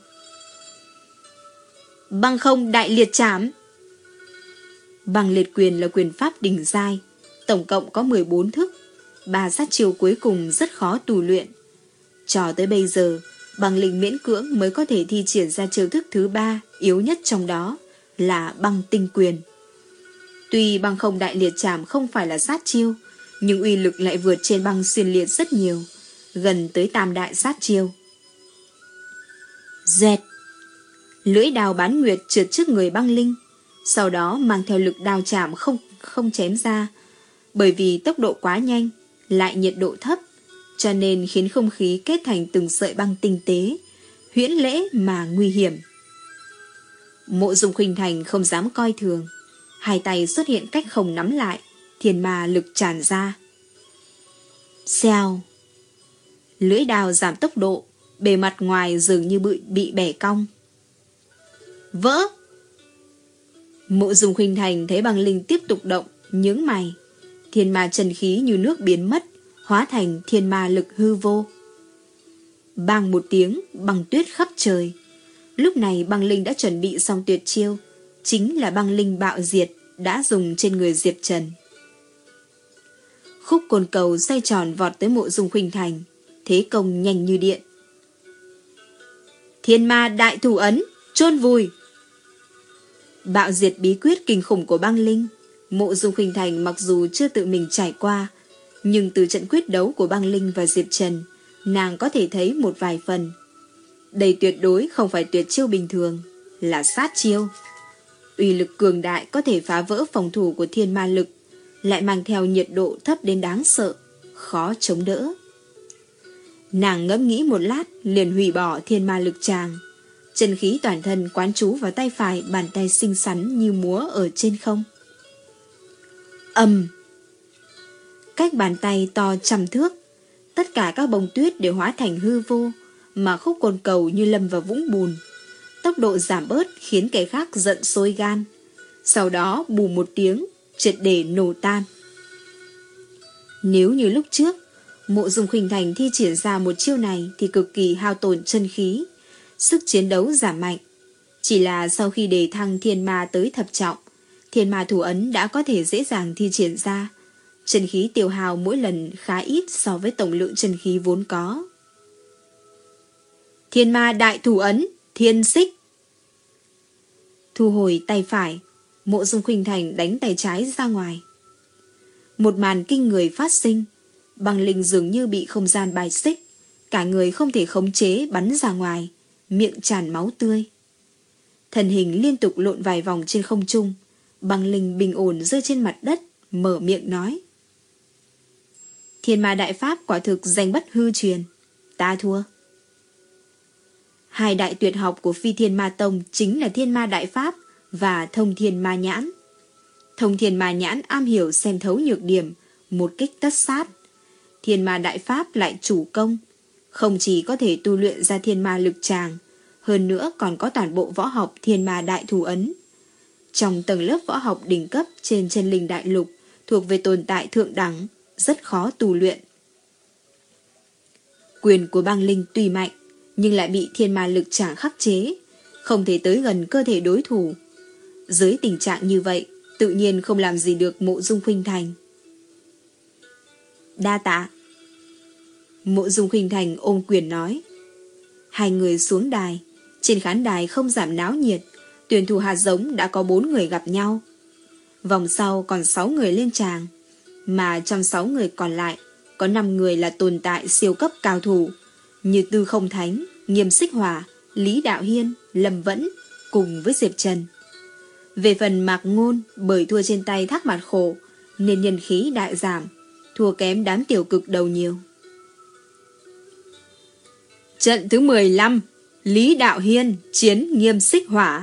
Băng không đại liệt trảm. Băng liệt quyền là quyền pháp đỉnh giai, tổng cộng có mười bốn thức, ba sát chiêu cuối cùng rất khó tu luyện. Cho tới bây giờ, băng linh miễn cưỡng mới có thể thi triển ra chiêu thức thứ ba, yếu nhất trong đó là băng tinh quyền. Tuy băng không đại liệt trảm không phải là sát chiêu, nhưng uy lực lại vượt trên băng xuyên liệt rất nhiều, gần tới tam đại sát chiêu. Dẹt. Lưỡi đao bán nguyệt trượt trước người băng linh, sau đó mang theo lực đao chạm không không chém ra. Bởi vì tốc độ quá nhanh, lại nhiệt độ thấp, cho nên khiến không khí kết thành từng sợi băng tinh tế, huyễn lễ mà nguy hiểm. Mộ Dung Khuynh Thành không dám coi thường, hai tay xuất hiện cách không nắm lại, thiên ma lực tràn ra. Xèo. Lưỡi đao giảm tốc độ, bề mặt ngoài dường như bị, bị bẻ cong. Vỡ. Mộ Dung Khuynh Thành thấy băng linh tiếp tục động, nhướng mày. Thiên ma chân khí như nước biến mất, hóa thành thiên ma lực hư vô. Bang một tiếng, băng tuyết khắp trời. Lúc này băng linh đã chuẩn bị xong tuyệt chiêu, chính là băng linh bạo diệt đã dùng trên người Diệp Trần. Khúc côn cầu xoay tròn vọt tới Mộ Dung Khuynh Thành, thế công nhanh như điện. Thiên ma đại thủ ấn, chôn vùi. Bạo diệt bí quyết kinh khủng của băng linh, Mộ Dung Khuynh Thành mặc dù chưa tự mình trải qua, nhưng từ trận quyết đấu của băng linh và Diệp Trần, nàng có thể thấy một vài phần. Đây tuyệt đối không phải tuyệt chiêu bình thường, là sát chiêu. Uy lực cường đại có thể phá vỡ phòng thủ của thiên ma lực, lại mang theo nhiệt độ thấp đến đáng sợ, khó chống đỡ. Nàng ngẫm nghĩ một lát, liền hủy bỏ thiên ma lực tràng, chân khí toàn thân quán trú vào tay phải, bàn tay xinh xắn như múa ở trên không. Ầm. Cách bàn tay to trăm thước, tất cả các bông tuyết đều hóa thành hư vô, mà khúc côn cầu như lâm vào vũng bùn. Tốc độ giảm bớt khiến kẻ khác giận sôi gan. Sau đó bù một tiếng, triệt để nổ tan. Nếu như lúc trước, Mộ Dung Khuynh Thành thi triển ra một chiêu này thì cực kỳ hao tổn chân khí, sức chiến đấu giảm mạnh. Chỉ là sau khi đề thăng thiên ma tới thập trọng, thiên ma thủ ấn đã có thể dễ dàng thi triển ra. Chân khí tiêu hao mỗi lần khá ít so với tổng lượng chân khí vốn có. Thiên ma đại thủ ấn, thiên xích. Thu hồi tay phải, Mộ Dung Khuynh Thành đánh tay trái ra ngoài. Một màn kinh người phát sinh, băng linh dường như bị không gian bài xích, cả người không thể khống chế bắn ra ngoài, miệng tràn máu tươi. Thân hình liên tục lộn vài vòng trên không trung, băng linh bình ổn rơi trên mặt đất, mở miệng nói. Thiên ma đại pháp quả thực danh bất hư truyền, ta thua. Hai đại tuyệt học của Phi Thiên Ma Tông chính là Thiên Ma Đại Pháp và Thông Thiên Ma Nhãn. Thông Thiên Ma Nhãn am hiểu xem thấu nhược điểm, một kích tất sát. Thiên Ma Đại Pháp lại chủ công, không chỉ có thể tu luyện ra thiên ma lực tràng, hơn nữa còn có toàn bộ võ học Thiên Ma Đại Thủ Ấn. Trong tầng lớp võ học đỉnh cấp trên chân linh đại lục, thuộc về tồn tại thượng đẳng, rất khó tu luyện. Quyền của băng linh tuy mạnh, nhưng lại bị thiên ma lực tràng khắc chế, không thể tới gần cơ thể đối thủ. Dưới tình trạng như vậy, tự nhiên không làm gì được Mộ Dung Khuynh Thành. Đa tạ. Mộ Dung Khuynh Thành ôm quyền nói. Hai người xuống đài, trên khán đài không giảm náo nhiệt, tuyển thủ hạt giống đã có bốn người gặp nhau. Vòng sau còn sáu người lên tràng, mà trong sáu người còn lại, có năm người là tồn tại siêu cấp cao thủ, như Tư Không Thánh, Nghiêm Xích Hỏa, Lý Đạo Hiên, Lâm Vẫn, cùng với Diệp Trần. Về phần Mạc Ngôn, bởi thua trên tay Thác Mạt Khổ, nên nhân khí đại giảm, thua kém đám tiểu cực đầu nhiều. Trận thứ mười lăm, Lý Đạo Hiên chiến Nghiêm Xích Hỏa.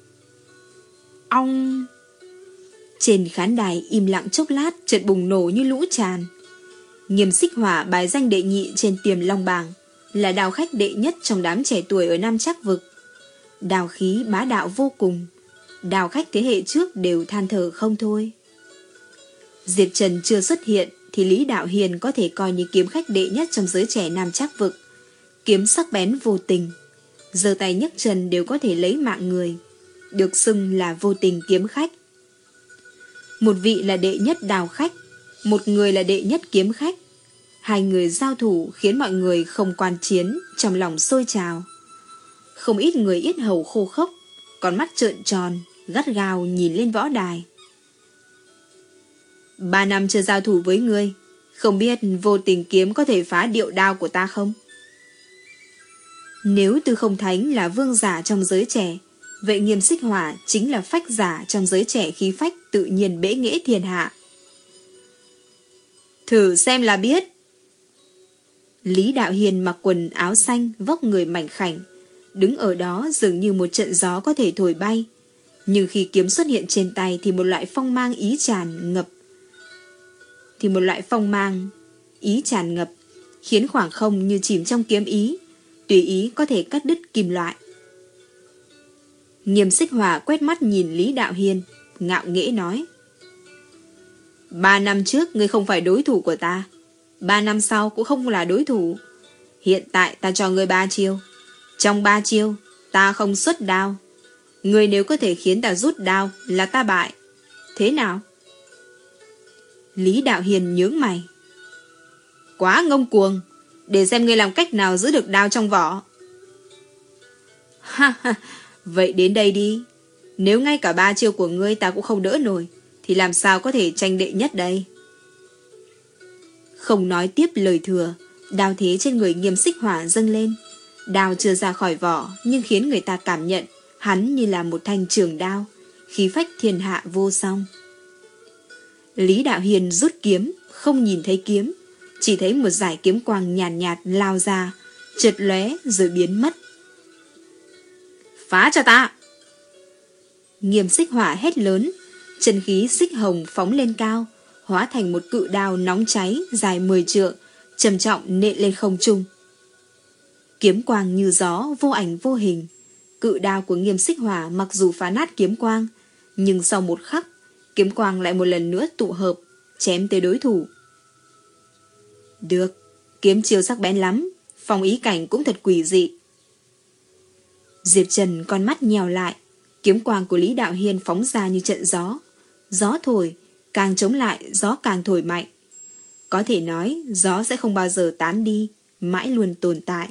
Ong! Trên khán đài im lặng chốc lát, chợt bùng nổ như lũ tràn. Nghiêm Xích Hỏa bài danh đệ nhị trên Tiềm Long bảng, là đao khách đệ nhất trong đám trẻ tuổi ở Nam Trác Vực. Đao khí bá đạo vô cùng, đao khách thế hệ trước đều than thở không thôi. Diệp Trần chưa xuất hiện thì Lý Đạo Hiên có thể coi như kiếm khách đệ nhất trong giới trẻ Nam Trác Vực. Kiếm sắc bén vô tình, giơ tay nhấc chân đều có thể lấy mạng người, được xưng là vô tình kiếm khách. Một vị là đệ nhất đao khách, một người là đệ nhất kiếm khách. Hai người giao thủ khiến mọi người không quan chiến, trong lòng sôi trào. Không ít người yết hầu khô khốc, con mắt trợn tròn, gắt gao nhìn lên võ đài. Ba năm chưa giao thủ với ngươi, không biết vô tình kiếm có thể phá điệu đao của ta không? Nếu Tư Không Thánh là vương giả trong giới trẻ, vậy Nghiêm Xích Hỏa chính là phách giả trong giới trẻ khí phách tự nhiên bẽ nghễ thiên hạ. Thử xem là biết. Lý Đạo Hiên mặc quần áo xanh, vóc người mảnh khảnh, đứng ở đó dường như một trận gió có thể thổi bay. Nhưng khi kiếm xuất hiện trên tay thì một loại phong mang ý tràn ngập. Thì một loại phong mang ý tràn ngập, khiến khoảng không như chìm trong kiếm ý, tùy ý có thể cắt đứt kim loại. Nghiêm Xích Hỏa quét mắt nhìn Lý Đạo Hiên, ngạo nghễ nói. Ba năm trước ngươi không phải đối thủ của ta, ba năm sau cũng không là đối thủ. Hiện tại ta cho ngươi ba chiêu. Trong ba chiêu, ta không xuất đao. Ngươi nếu có thể khiến ta rút đao là ta bại. Thế nào? Lý Đạo Hiên nhướng mày. Quá ngông cuồng, để xem ngươi làm cách nào giữ được đao trong vỏ. Ha ha, vậy đến đây đi. Nếu ngay cả ba chiêu của ngươi ta cũng không đỡ nổi, thì làm sao có thể tranh đệ nhất đây? Không nói tiếp lời thừa, đao thế trên người Nghiêm Xích Hỏa dâng lên. Đao chưa ra khỏi vỏ, nhưng khiến người ta cảm nhận hắn như là một thanh trường đao, khí phách thiên hạ vô song. Lý Đạo Hiên rút kiếm, không nhìn thấy kiếm, chỉ thấy một dải kiếm quang nhàn nhạt, nhạt lao ra, chợt lóe rồi biến mất. Phá cho ta! Nghiêm Xích Hỏa hét lớn, chân khí xích hồng phóng lên cao, hóa thành một cự đao nóng cháy dài mười trượng, trầm trọng nện lên không trung. Kiếm quang như gió, vô ảnh vô hình. Cự đao của Nghiêm Xích Hỏa mặc dù phá nát kiếm quang, nhưng sau một khắc, kiếm quang lại một lần nữa tụ hợp, chém tới đối thủ. Được, kiếm chiêu sắc bén lắm, phong ý cảnh cũng thật quỷ dị. Diệp Trần con mắt nhèo lại, kiếm quang của Lý Đạo Hiên phóng ra như trận gió. Gió thổi, càng chống lại gió càng thổi mạnh. Có thể nói gió sẽ không bao giờ tán đi, mãi luôn tồn tại.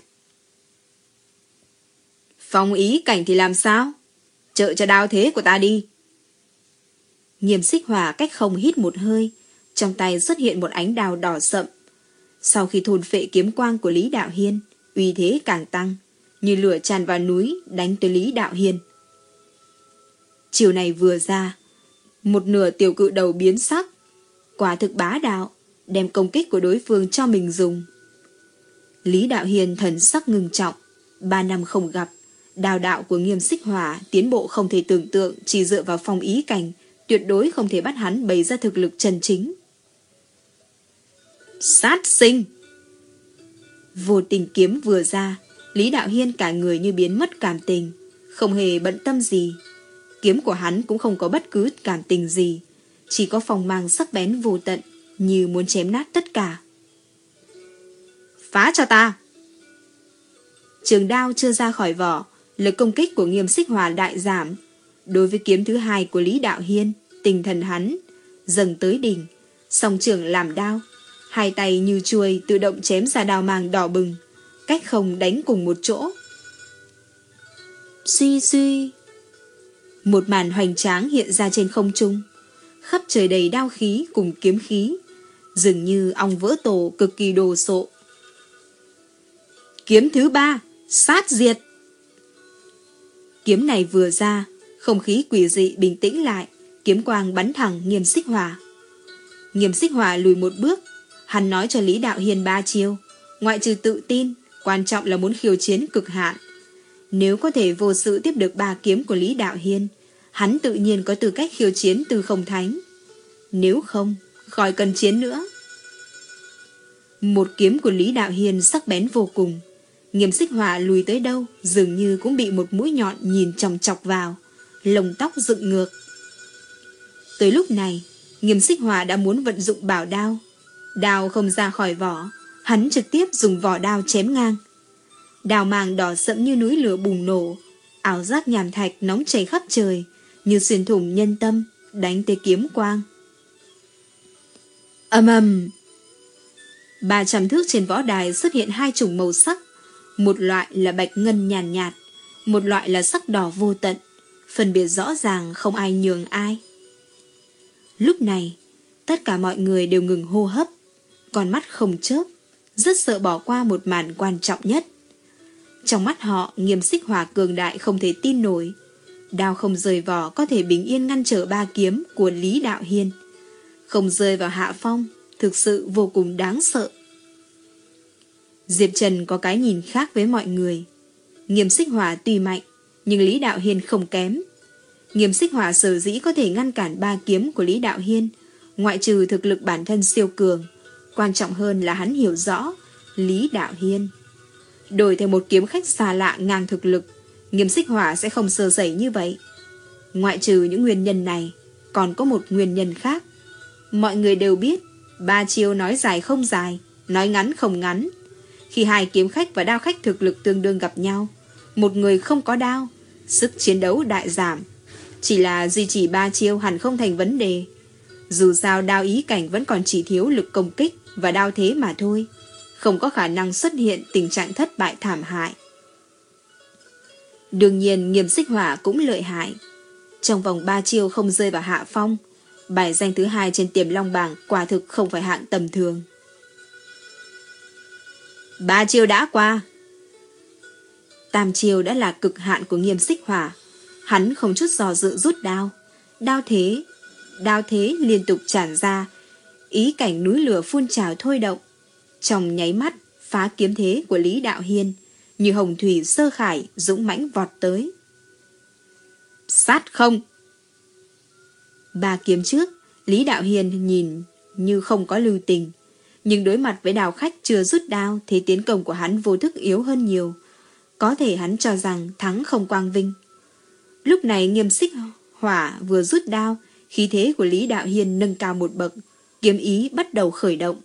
Phong ý cảnh thì làm sao? Trợ cho đao thế của ta đi. Nghiêm Xích Hỏa cách không hít một hơi, trong tay xuất hiện một ánh đao đỏ sậm. Sau khi thôn phệ kiếm quang của Lý Đạo Hiên, uy thế càng tăng, như lửa tràn vào núi đánh tới Lý Đạo Hiên. Chiều này vừa ra, một nửa tiểu cự đầu biến sắc, quả thực bá đạo, đem công kích của đối phương cho mình dùng. Lý Đạo Hiên thần sắc ngưng trọng, ba năm không gặp, Đao đạo của Nghiêm Xích Hỏa tiến bộ không thể tưởng tượng, chỉ dựa vào phong ý cảnh, tuyệt đối không thể bắt hắn bày ra thực lực chân chính. Sát sinh! Vô tình kiếm vừa ra, Lý Đạo Hiên cả người như biến mất cảm tình, không hề bận tâm gì. Kiếm của hắn cũng không có bất cứ cảm tình gì, chỉ có phong mang sắc bén vô tận, như muốn chém nát tất cả. Phá cho ta! Trường đao chưa ra khỏi vỏ, lực công kích của Nghiêm Xích Hỏa đại giảm. Đối với kiếm thứ hai của Lý Đạo Hiên, tinh thần hắn dâng tới đỉnh, song trường làm đao, hai tay như chuôi tự động chém ra đao mang đỏ bừng, cách không đánh cùng một chỗ. Suy suy, một màn hoành tráng hiện ra trên không trung, khắp trời đầy đao khí cùng kiếm khí, dường như ong vỡ tổ, cực kỳ đồ sộ. Kiếm thứ ba, sát diệt. Kiếm này vừa ra, không khí quỷ dị bình tĩnh lại, kiếm quang bắn thẳng Nghiêm Xích Hỏa. Nghiêm Xích Hỏa lùi một bước, hắn nói cho Lý Đạo Hiên ba chiêu, ngoại trừ tự tin, quan trọng là muốn khiêu chiến cực hạn. Nếu có thể vô sự tiếp được ba kiếm của Lý Đạo Hiên, hắn tự nhiên có tư cách khiêu chiến Tư Không Thánh. Nếu không, khỏi cần chiến nữa. Một kiếm của Lý Đạo Hiên sắc bén vô cùng. Nghiêm Xích Hỏa lùi tới đâu, dường như cũng bị một mũi nhọn nhìn chòng chọc vào, lông tóc dựng ngược. Tới lúc này, Nghiêm Xích Hỏa đã muốn vận dụng bảo đao. Đao không ra khỏi vỏ, hắn trực tiếp dùng vỏ đao chém ngang. Đao màng đỏ sẫm như núi lửa bùng nổ, ảo giác nhàm thạch nóng chảy khắp trời, như xuyên thủng nhân tâm, đánh tới kiếm quang. Ầm ầm! Ba trăm thước trên võ đài xuất hiện hai chủng màu sắc, một loại là bạch ngân nhàn nhạt, nhạt, một loại là sắc đỏ vô tận, phân biệt rõ ràng không ai nhường ai. Lúc này, tất cả mọi người đều ngừng hô hấp, con mắt không chớp, rất sợ bỏ qua một màn quan trọng nhất. Trong mắt họ, Nghiêm Xích Hỏa cường đại không thể tin nổi. Đao không rời vỏ có thể bình yên ngăn trở ba kiếm của Lý Đạo Hiên. Không rơi vào hạ phong, thực sự vô cùng đáng sợ. Diệp Trần có cái nhìn khác với mọi người. Nghiêm Xích Hỏa tuy mạnh, nhưng Lý Đạo Hiên không kém. Nghiêm Xích Hỏa sở dĩ có thể ngăn cản ba kiếm của Lý Đạo Hiên, ngoại trừ thực lực bản thân siêu cường, quan trọng hơn là hắn hiểu rõ Lý Đạo Hiên. Đổi theo một kiếm khách xa lạ ngang thực lực, Nghiêm Xích Hỏa sẽ không sơ sẩy như vậy. Ngoại trừ những nguyên nhân này, còn có một nguyên nhân khác. Mọi người đều biết, ba chiêu nói dài không dài, nói ngắn không ngắn. Khi hai kiếm khách và đao khách thực lực tương đương gặp nhau, một người không có đao, sức chiến đấu đại giảm. Chỉ là duy trì ba chiêu hẳn không thành vấn đề. Dù sao đao ý cảnh vẫn còn chỉ thiếu lực công kích và đao thế mà thôi, không có khả năng xuất hiện tình trạng thất bại thảm hại. Đương nhiên Nghiêm Xích Hỏa cũng lợi hại. Trong vòng ba chiêu không rơi vào hạ phong, bài danh thứ hai trên Tiềm Long bảng quả thực không phải hạng tầm thường. Ba chiêu đã qua. Tam chiêu đã là cực hạn của Nghiêm Xích Hỏa. Hắn không chút dò dự rút đao. Đao thế, đao thế liên tục tràn ra, ý cảnh núi lửa phun trào thôi động. Trong nháy mắt phá kiếm thế của Lý Đạo Hiên, như hồng thủy sơ khải dũng mãnh vọt tới. Sát không! Ba kiếm trước, Lý Đạo Hiên nhìn như không có lưu tình, nhưng đối mặt với đào khách chưa rút đao thì tiến công của hắn vô thức yếu hơn nhiều. Có thể hắn cho rằng thắng không quang vinh. Lúc này Nghiêm Xích Hỏa vừa rút đao, khí thế của Lý Đạo Hiên nâng cao một bậc, kiếm ý bắt đầu khởi động.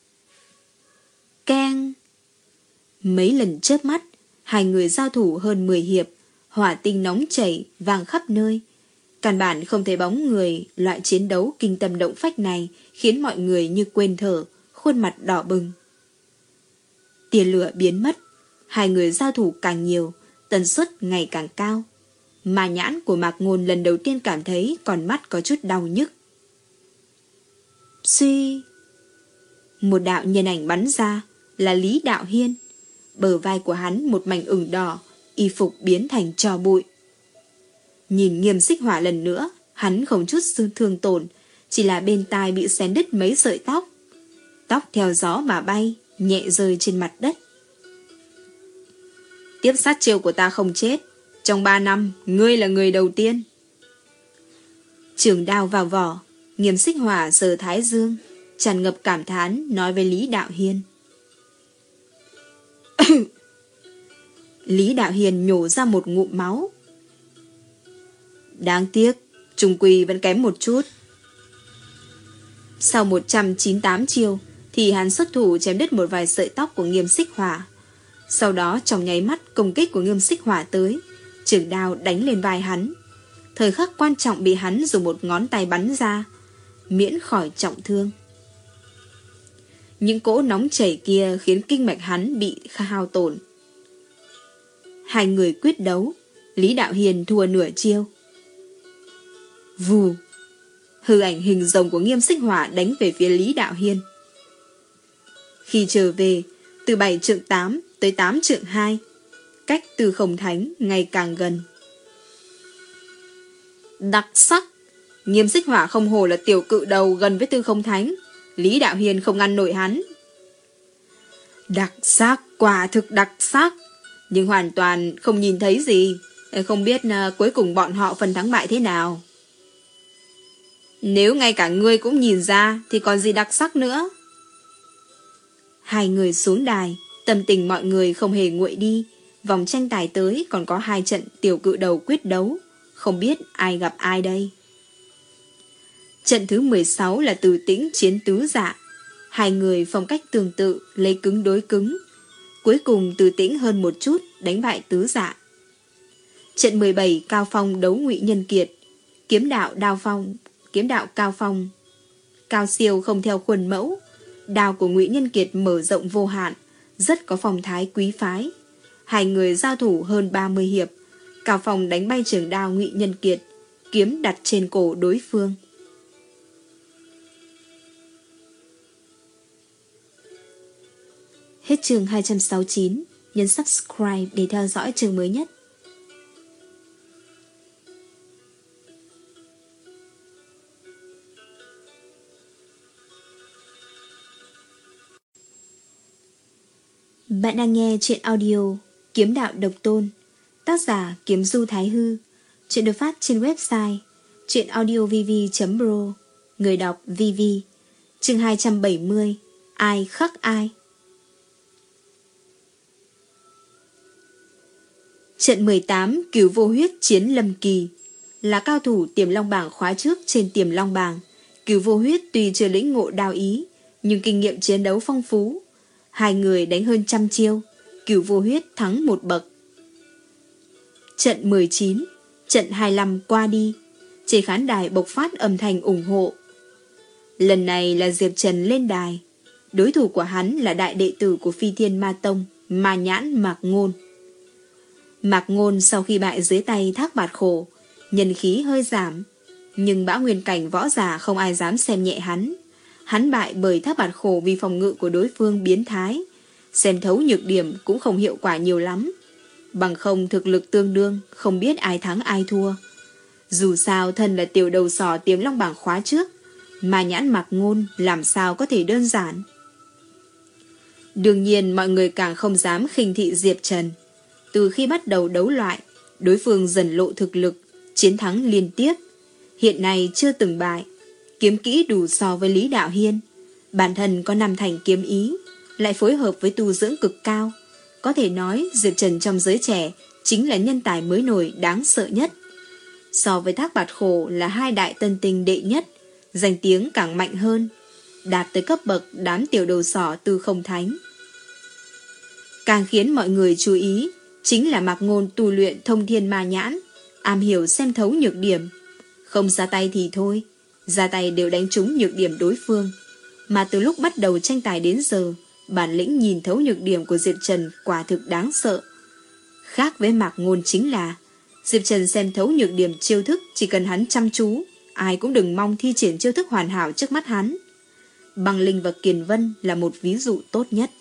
Keng! Mấy lần chớp mắt, hai người giao thủ hơn mười hiệp, hỏa tinh nóng chảy vàng khắp nơi. Căn bản không thấy bóng người, loại chiến đấu kinh tâm động phách này khiến mọi người như quên thở, khuôn mặt đỏ bừng. Tia lửa biến mất, hai người giao thủ càng nhiều, tần suất ngày càng cao. Mà nhãn của Mạc Ngôn lần đầu tiên cảm thấy còn mắt có chút đau nhức. Suy! Một đạo nhân ảnh bắn ra là Lý Đạo Hiên. Bờ vai của hắn một mảnh ửng đỏ, y phục biến thành tro bụi. Nhìn Nghiêm Xích Hỏa lần nữa, hắn không chút thương tổn, chỉ là bên tai bị xén đứt mấy sợi tóc. Tóc theo gió mà bay, nhẹ rơi trên mặt đất. Tiếp sát chiêu của ta không chết, Trong ba năm, ngươi là người đầu tiên. Trường đao vào vỏ, Nghiêm Xích Hỏa sờ thái dương, tràn ngập cảm thán nói với Lý Đạo Hiên. Lý Đạo Hiên nhổ ra một ngụm máu. Đáng tiếc, trùng quỳ vẫn kém một chút. Sau một trăm chín mươi tám chiêu thì hắn xuất thủ chém đứt một vài sợi tóc của Nghiêm Xích Hỏa. Sau đó trong nháy mắt công kích của Nghiêm Xích Hỏa tới, trường đao đánh lên vai hắn. Thời khắc quan trọng bị hắn dùng một ngón tay bắn ra, miễn khỏi trọng thương. Những cỗ nóng chảy kia khiến kinh mạch hắn bị hao tổn. Hai người quyết đấu, Lý Đạo Hiên thua nửa chiêu. Vù, hư ảnh hình rồng của Nghiêm Xích Hỏa đánh về phía Lý Đạo Hiên. Khi trở về, từ bảy trượng tám tới tám trượng hai, cách Tư Không Thánh ngày càng gần. Đặc sắc, Nghiêm Xích Hỏa không hổ là tiểu cự đầu gần với Tư Không Thánh, Lý Đạo Hiên không ngăn nổi hắn. Đặc sắc, quả thực đặc sắc, nhưng hoàn toàn không nhìn thấy gì, không biết uh, cuối cùng bọn họ phần thắng bại thế nào. Nếu ngay cả ngươi cũng nhìn ra thì còn gì đặc sắc nữa. Hai người xuống đài, tâm tình mọi người không hề nguội đi. Vòng tranh tài tới còn có hai trận tiểu cự đầu quyết đấu, không biết ai gặp ai đây. Trận thứ mười sáu là Từ Tĩnh chiến Tứ Dạ. Hai người phong cách tương tự, lấy cứng đối cứng. Cuối cùng Từ Tĩnh hơn một chút, đánh bại Tứ Dạ. Trận mười bảy Cao Phong đấu Ngụy Nhân Kiệt. Kiếm đạo đao phong, kiếm đạo Cao Phong cao siêu không theo khuôn mẫu. Đao của Ngụy Nhân Kiệt mở rộng vô hạn, rất có phong thái quý phái. Hai người giao thủ hơn ba mươi hiệp. Cao Phong đánh bay trường đao Ngụy Nhân Kiệt, kiếm đặt trên cổ đối phương. Hết chương hai trăm sáu mươi chín, nhấn subscribe để theo dõi chương mới nhất. Bạn đang nghe truyện audio Kiếm Đạo Độc Tôn, tác giả Kiếm Du Thái Hư. Truyện được phát trên website truyệnaudiovv chấm pro. Người đọc vê vê. Chương hai trăm bảy mươi. Ai khắc ai. Trận mười tám Cửu Vô Huyết chiến Lâm Kỳ. Là cao thủ Tiềm Long bảng khóa trước trên Tiềm Long bảng, Cửu Vô Huyết tuy chưa lĩnh ngộ đao ý, nhưng kinh nghiệm chiến đấu phong phú. Hai người đánh hơn trăm chiêu, Cửu Vô Huyết thắng một bậc. Trận mười chín, trận hai mươi lăm qua đi, trên khán đài bộc phát âm thanh ủng hộ. Lần này là Diệp Trần lên đài, đối thủ của hắn là đại đệ tử của Phi Thiên Ma Tông, Ma Nhãn Mạc Ngôn. Mạc Ngôn sau khi bại dưới tay Thác Bạt Khổ, nhân khí hơi giảm, nhưng bão nguyên cảnh võ giả không ai dám xem nhẹ hắn. Hắn bại bởi Thác Bạt Khổ vì phòng ngự của đối phương biến thái, xem thấu nhược điểm cũng không hiệu quả nhiều lắm. Bằng không thực lực tương đương, không biết ai thắng ai thua. Dù sao thân là tiểu đầu sỏ Tiềm Long bảng khóa trước, Ma Nhãn Mạc Ngôn làm sao có thể đơn giản. Đương nhiên mọi người càng không dám khinh thị Diệp Trần. Từ khi bắt đầu đấu loại, đối phương dần lộ thực lực, chiến thắng liên tiếp. Hiện nay chưa từng bại, kiếm kỹ đủ so với Lý Đạo Hiên. Bản thân có năm thành kiếm ý, lại phối hợp với tu dưỡng cực cao. Có thể nói Diệp Trần trong giới trẻ chính là nhân tài mới nổi đáng sợ nhất. So với Thác Bạt Khổ là hai đại tân tinh đệ nhất, danh tiếng càng mạnh hơn, đạt tới cấp bậc đám tiểu đầu sỏ Tư Không Thánh. Càng khiến mọi người chú ý chính là Mạc Ngôn tu luyện Thông Thiên Ma Nhãn, am hiểu xem thấu nhược điểm. Không ra tay thì thôi, ra tay đều đánh trúng nhược điểm đối phương. Mà từ lúc bắt đầu tranh tài đến giờ, bản lĩnh nhìn thấu nhược điểm của Diệp Trần quả thực đáng sợ. Khác với Mạc Ngôn chính là Diệp Trần xem thấu nhược điểm chiêu thức, chỉ cần hắn chăm chú, ai cũng đừng mong thi triển chiêu thức hoàn hảo trước mắt hắn. Băng Linh và Kiền Vân là một ví dụ tốt nhất.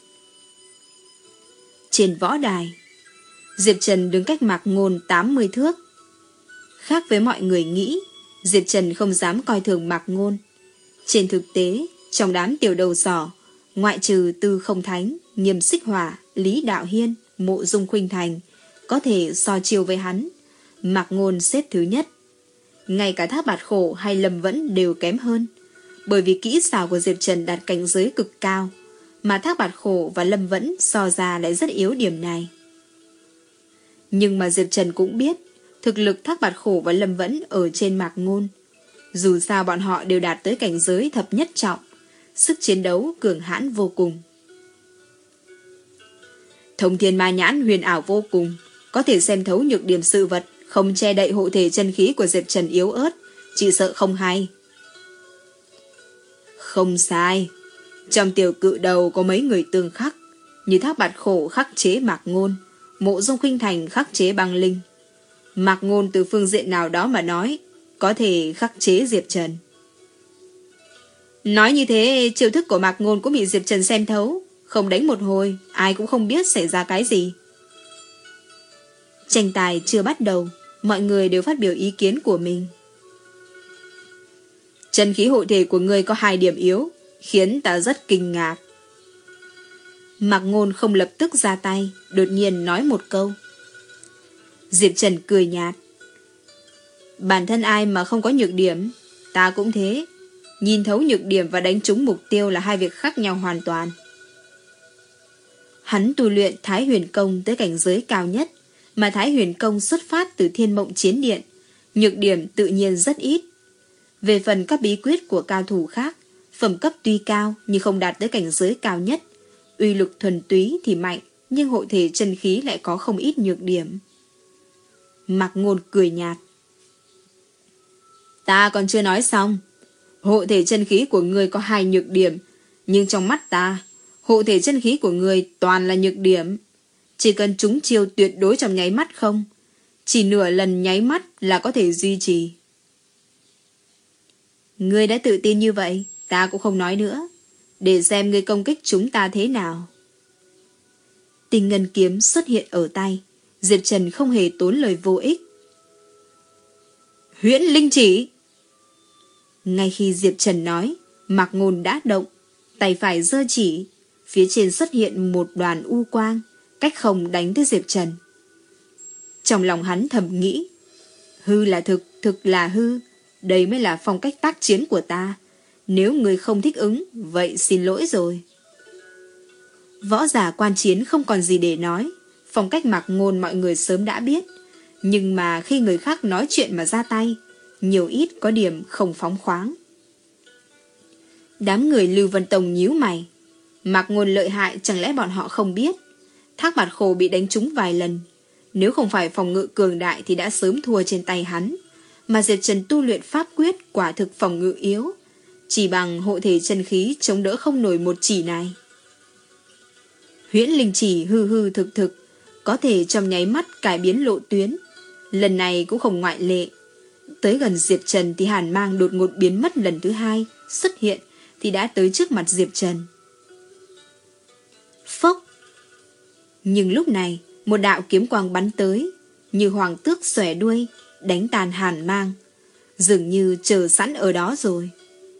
Trên võ đài, Diệp Trần đứng cách Mạc Ngôn tám mươi thước. Khác với mọi người nghĩ, Diệp Trần không dám coi thường Mạc Ngôn. Trên thực tế, trong đám tiểu đầu sỏ, ngoại trừ Tư Không Thánh, Nghiêm Xích Hỏa, Lý Đạo Hiên, Mộ Dung Khuynh Thành có thể so chiều với hắn, Mạc Ngôn xếp thứ nhất. Ngay cả Thác Bạt Khổ hay Lâm Vẫn đều kém hơn, bởi vì kỹ xảo của Diệp Trần đạt cảnh giới cực cao, mà Thác Bạt Khổ và Lâm Vẫn so ra lại rất yếu điểm này. Nhưng mà Diệp Trần cũng biết, thực lực Thác Bạt Khổ và Lâm Vẫn ở trên Mạc Ngôn. Dù sao bọn họ đều đạt tới cảnh giới thập nhất trọng, sức chiến đấu cường hãn vô cùng. Thông Thiên Ma Nhãn huyền ảo vô cùng, có thể xem thấu nhược điểm sự vật, không che đậy hộ thể chân khí của Diệp Trần yếu ớt, chỉ sợ không hay. Không sai, trong tiểu cự đầu có mấy người tương khắc, như Thác Bạt Khổ khắc chế Mạc Ngôn, Mộ Dung Khuynh Thành khắc chế Băng Linh. Mạc Ngôn từ phương diện nào đó mà nói, có thể khắc chế Diệp Trần. Nói như thế, chiêu thức của Mạc Ngôn cũng bị Diệp Trần xem thấu, không đánh một hồi, ai cũng không biết xảy ra cái gì. Tranh tài chưa bắt đầu, mọi người đều phát biểu ý kiến của mình. Chân khí hộ thể của ngươi có hai điểm yếu, khiến ta rất kinh ngạc. Mạc Ngôn không lập tức ra tay, đột nhiên nói một câu. Diệp Trần cười nhạt. Bản thân ai mà không có nhược điểm, ta cũng thế. Nhìn thấu nhược điểm và đánh trúng mục tiêu là hai việc khác nhau hoàn toàn. Hắn tu luyện Thái Huyền Công tới cảnh giới cao nhất, mà Thái Huyền Công xuất phát từ Thiên Mộng Chiến Điện, nhược điểm tự nhiên rất ít. Về phần các bí quyết của cao thủ khác, phẩm cấp tuy cao nhưng không đạt tới cảnh giới cao nhất, uy lực thuần túy thì mạnh, nhưng hộ thể chân khí lại có không ít nhược điểm. Mạc Ngôn cười nhạt. Ta còn chưa nói xong. Hộ thể chân khí của ngươi có hai nhược điểm, nhưng trong mắt ta, hộ thể chân khí của ngươi toàn là nhược điểm. Chỉ cần trúng chiêu tuyệt đối trong nháy mắt không, chỉ nửa lần nháy mắt là có thể duy trì. Ngươi đã tự tin như vậy, ta cũng không nói nữa, để xem ngươi công kích chúng ta thế nào. Tinh ngân kiếm xuất hiện ở tay, Diệp Trần không hề tốn lời vô ích. Huyễn linh chỉ. Ngay khi Diệp Trần nói, Mạc Ngôn đã động, tay phải giơ chỉ, phía trên xuất hiện một đoàn u quang, cách không đánh tới Diệp Trần. Trong lòng hắn thầm nghĩ, hư là thực, thực là hư, đây mới là phong cách tác chiến của ta. Nếu người không thích ứng, vậy xin lỗi rồi. Võ giả quan chiến không còn gì để nói, phong cách Mạc Ngôn mọi người sớm đã biết, nhưng mà khi người khác nói chuyện mà ra tay, nhiều ít có điểm không phóng khoáng. Đám người Lưu Vân Tông nhíu mày. Mạc Ngôn lợi hại chẳng lẽ bọn họ không biết? Thác Bạt Khổ bị đánh trúng vài lần, nếu không phải phòng ngự cường đại thì đã sớm thua trên tay hắn. Mà Diệp Trần tu luyện pháp quyết quả thực phòng ngự yếu, chỉ bằng hộ thể chân khí chống đỡ không nổi một chỉ này. Huyễn linh chỉ hư hư thực thực, có thể trong nháy mắt cải biến lộ tuyến. Lần này cũng không ngoại lệ. Tới gần Diệp Trần thì hàn mang đột ngột biến mất lần thứ hai, xuất hiện thì đã tới trước mặt Diệp Trần. Phốc! Nhưng lúc này, một đạo kiếm quang bắn tới, như hoàng tước xòe đuôi, đánh tàn hàn mang, dường như chờ sẵn ở đó rồi.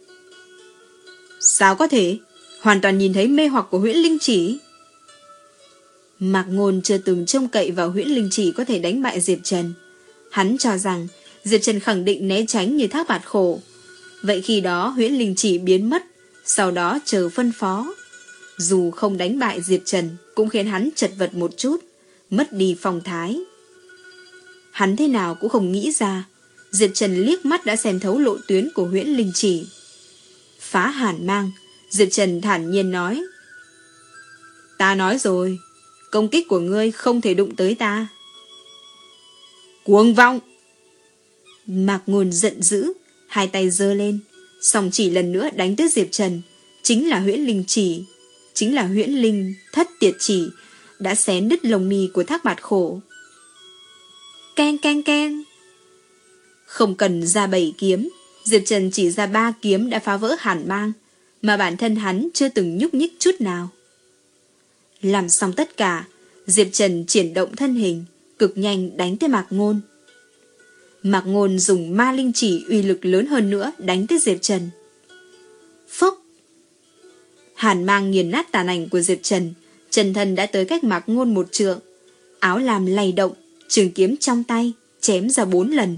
Sao có thể? Hoàn toàn nhìn thấy mê hoặc của huyễn linh chỉ. Mạc Ngôn chưa từng trông cậy vào huyễn linh chỉ có thể đánh bại Diệp Trần. Hắn cho rằng Diệp Trần khẳng định né tránh như Thác Bạt Khổ. Vậy khi đó huyễn linh chỉ biến mất, sau đó chờ phân phó. Dù không đánh bại Diệp Trần, cũng khiến hắn chật vật một chút, mất đi phong thái. Hắn thế nào cũng không nghĩ ra, Diệp Trần liếc mắt đã xem thấu lộ tuyến của huyễn linh chỉ. Phá hàn mang, Diệp Trần thản nhiên nói. Ta nói rồi, công kích của ngươi không thể đụng tới ta. Cuồng vọng! Mạc Ngôn giận dữ, hai tay giơ lên, song chỉ lần nữa đánh tới Diệp Trần. Chính là huyễn linh chỉ, chính là huyễn linh thất tiệt chỉ, đã xé đứt lồng mi của Thác Bạt Khổ. Keng keng keng! Không cần ra bảy kiếm, Diệp Trần chỉ ra ba kiếm đã phá vỡ hàn mang, mà bản thân hắn chưa từng nhúc nhích chút nào. Làm xong tất cả, Diệp Trần chuyển động thân hình, cực nhanh đánh tới Mạc Ngôn. Mạc Ngôn dùng ma linh chỉ uy lực lớn hơn nữa đánh tới Diệp Trần. Phốc! Hàn mang nghiền nát tàn ảnh của Diệp Trần, chân thân đã tới cách Mạc Ngôn một trượng. Áo làm lay động, trường kiếm trong tay, chém ra bốn lần.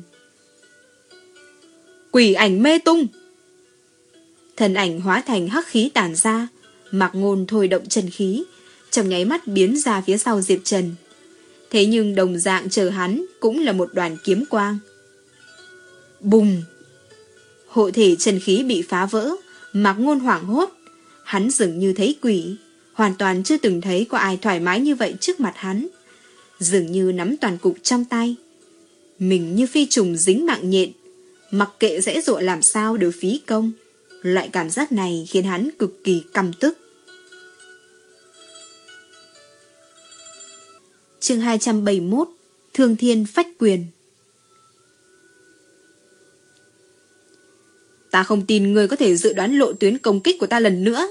Quỷ ảnh mê tung! Thần ảnh hóa thành hắc khí tản ra, Mạc Ngôn thôi động chân khí, trong nháy mắt biến ra phía sau Diệp Trần. Thế nhưng đồng dạng chờ hắn cũng là một đoàn kiếm quang. Bùng! Hộ thể chân khí bị phá vỡ, Mạc Ngôn hoảng hốt. Hắn dường như thấy quỷ, hoàn toàn chưa từng thấy có ai thoải mái như vậy trước mặt hắn. Dường như nắm toàn cục trong tay. Mình như phi trùng dính mạng nhện, mặc kệ dễ dụa làm sao đều phí công. Loại cảm giác này khiến hắn cực kỳ căm tức. Chương hai trăm bảy mươi mốt, Thương Thiên Phách Quyền. Ta không tin ngươi có thể dự đoán lộ tuyến công kích của ta lần nữa.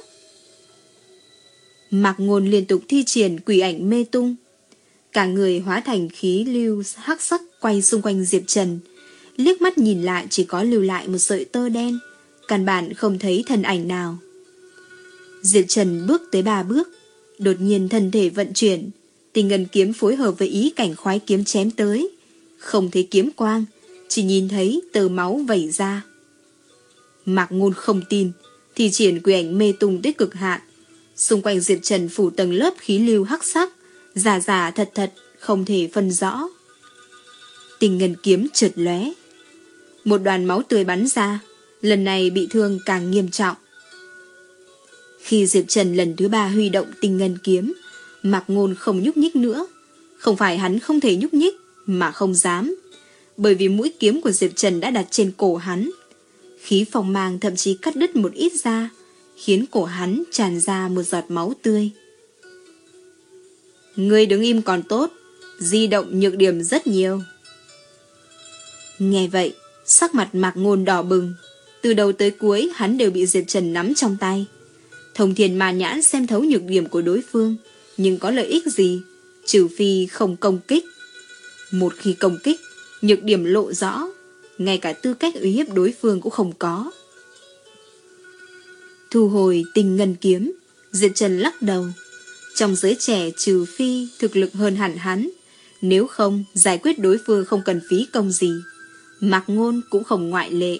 Mạc Ngôn liên tục thi triển quỷ ảnh mê tung. Cả người hóa thành khí lưu hắc sắc quay xung quanh Diệp Trần. Liếc mắt nhìn lại chỉ có lưu lại một sợi tơ đen, căn bản không thấy thân ảnh nào. Diệp Trần bước tới ba bước, đột nhiên thân thể vận chuyển, Tình Ngân kiếm phối hợp với ý cảnh khoái kiếm chém tới. Không thấy kiếm quang, chỉ nhìn thấy tơ máu vẩy ra. Mạc Ngôn không tin, thì triển quỷ ảnh mê tung tới cực hạn. Xung quanh Diệp Trần phủ tầng lớp khí lưu hắc sắc, giả giả thật thật, không thể phân rõ. Tình Ngân kiếm chợt lóe, một đoàn máu tươi bắn ra, lần này bị thương càng nghiêm trọng. Khi Diệp Trần lần thứ ba huy động Tình Ngân kiếm, Mạc Ngôn không nhúc nhích nữa. Không phải hắn không thể nhúc nhích, mà không dám, bởi vì mũi kiếm của Diệp Trần đã đặt trên cổ hắn. Khí phong mang thậm chí cắt đứt một ít ra, khiến cổ hắn tràn ra một giọt máu tươi. Ngươi đứng im còn tốt, di động nhược điểm rất nhiều. Nghe vậy, sắc mặt Mạc Ngôn đỏ bừng. Từ đầu tới cuối hắn đều bị Diệp Trần nắm trong tay. Thông Thiên Ma Nhãn xem thấu nhược điểm của đối phương, nhưng có lợi ích gì, trừ phi không công kích. Một khi công kích, nhược điểm lộ rõ, ngay cả tư cách uy hiếp đối phương cũng không có. Thu hồi Tình Ngân kiếm, Diệp Trần lắc đầu. Trong giới trẻ trừ phi thực lực hơn hẳn hắn, nếu không giải quyết đối phương không cần phí công gì. Mạc Ngôn cũng không ngoại lệ.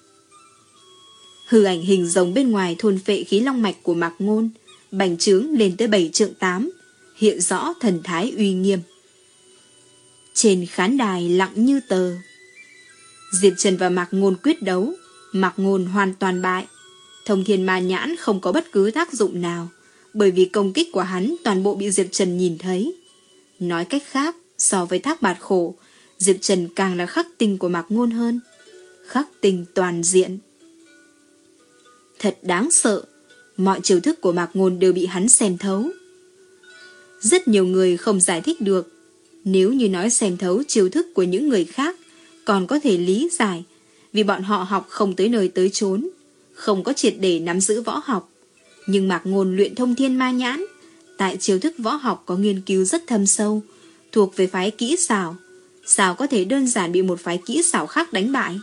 Hư ảnh hình rồng bên ngoài thôn phệ khí long mạch của Mạc Ngôn, bành trướng lên tới bảy trượng tám, hiện rõ thần thái uy nghiêm. Trên khán đài lặng như tờ. Diệp Trần và Mạc Ngôn quyết đấu, Mạc Ngôn hoàn toàn bại. Thông Thiên Ma Nhãn không có bất cứ tác dụng nào, bởi vì công kích của hắn toàn bộ bị Diệp Trần nhìn thấy. Nói cách khác, so với Thác Bạt Khổ, Diệp Trần càng là khắc tinh của Mạc Ngôn hơn. Khắc tinh toàn diện. Thật đáng sợ, mọi chiêu thức của Mạc Ngôn đều bị hắn xem thấu. Rất nhiều người không giải thích được. Nếu như nói xem thấu chiêu thức của những người khác, còn có thể lý giải, vì bọn họ học không tới nơi tới chốn, không có triệt để nắm giữ võ học. Nhưng Mạc Ngôn luyện Thông Thiên Ma Nhãn, tại chiêu thức võ học có nghiên cứu rất thâm sâu, thuộc về phái kỹ xảo, sao có thể đơn giản bị một phái kỹ xảo khác đánh bại.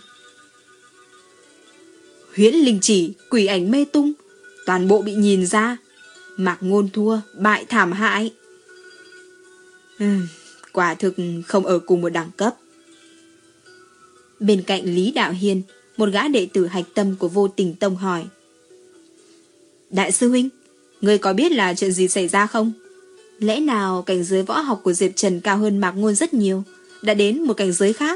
Huyễn Linh Chỉ, quỷ ảnh mê tung, toàn bộ bị nhìn ra. Mạc Ngôn thua, bại thảm hại. Uhm, quả thực không ở cùng một đẳng cấp. Bên cạnh Lý Đạo Hiên, một gã đệ tử hạch tâm của Vô Tình Tông hỏi: Đại sư huynh, ngươi có biết là chuyện gì xảy ra không? Lẽ nào cảnh giới võ học của Diệp Trần cao hơn Mạc Ngôn rất nhiều, đã đến một cảnh giới khác?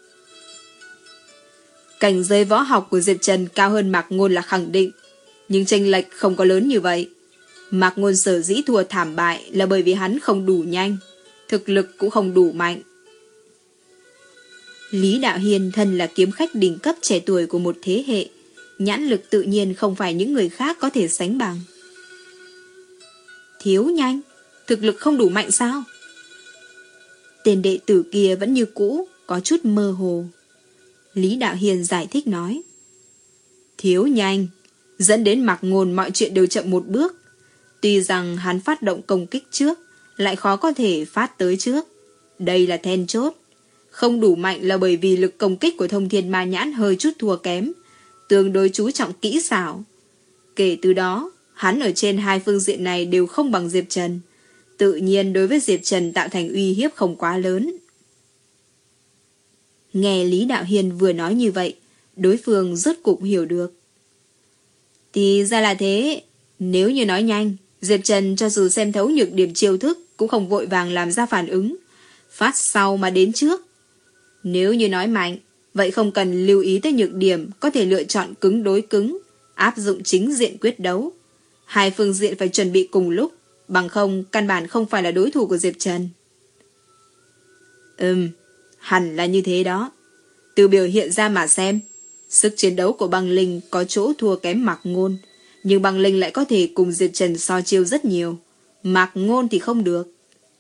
Cảnh giới võ học của Diệp Trần cao hơn Mạc Ngôn là khẳng định, nhưng chênh lệch không có lớn như vậy. Mạc Ngôn sở dĩ thua thảm bại là bởi vì hắn không đủ nhanh, thực lực cũng không đủ mạnh. Lý Đạo Hiên thân là kiếm khách đỉnh cấp trẻ tuổi của một thế hệ, nhãn lực tự nhiên không phải những người khác có thể sánh bằng. Thiếu nhanh, thực lực không đủ mạnh sao? Tên đệ tử kia vẫn như cũ, có chút mơ hồ. Lý Đạo Hiên giải thích nói: Thiếu nhanh, dẫn đến Mạc Ngôn mọi chuyện đều chậm một bước. Tuy rằng hắn phát động công kích trước, lại khó có thể phát tới trước. Đây là then chốt. Không đủ mạnh là bởi vì lực công kích của Thông Thiên Ma Nhãn hơi chút thua kém, tương đối chú trọng kỹ xảo. Kể từ đó, hắn ở trên hai phương diện này đều không bằng Diệp Trần. Tự nhiên đối với Diệp Trần tạo thành uy hiếp không quá lớn. Nghe Lý Đạo Hiên vừa nói như vậy, đối phương rốt cục hiểu được. Thì ra là thế, nếu như nói nhanh, Diệp Trần cho dù xem thấu nhược điểm chiêu thức cũng không vội vàng làm ra phản ứng, phát sau mà đến trước. Nếu như nói mạnh, vậy không cần lưu ý tới nhược điểm, có thể lựa chọn cứng đối cứng, áp dụng chính diện quyết đấu. Hai phương diện phải chuẩn bị cùng lúc, bằng không căn bản không phải là đối thủ của Diệp Trần. Ừm, hẳn là như thế đó. Từ biểu hiện ra mà xem, sức chiến đấu của băng linh có chỗ thua kém Mạc Ngôn, nhưng băng linh lại có thể cùng Diệp Trần so chiêu rất nhiều. Mạc Ngôn thì không được.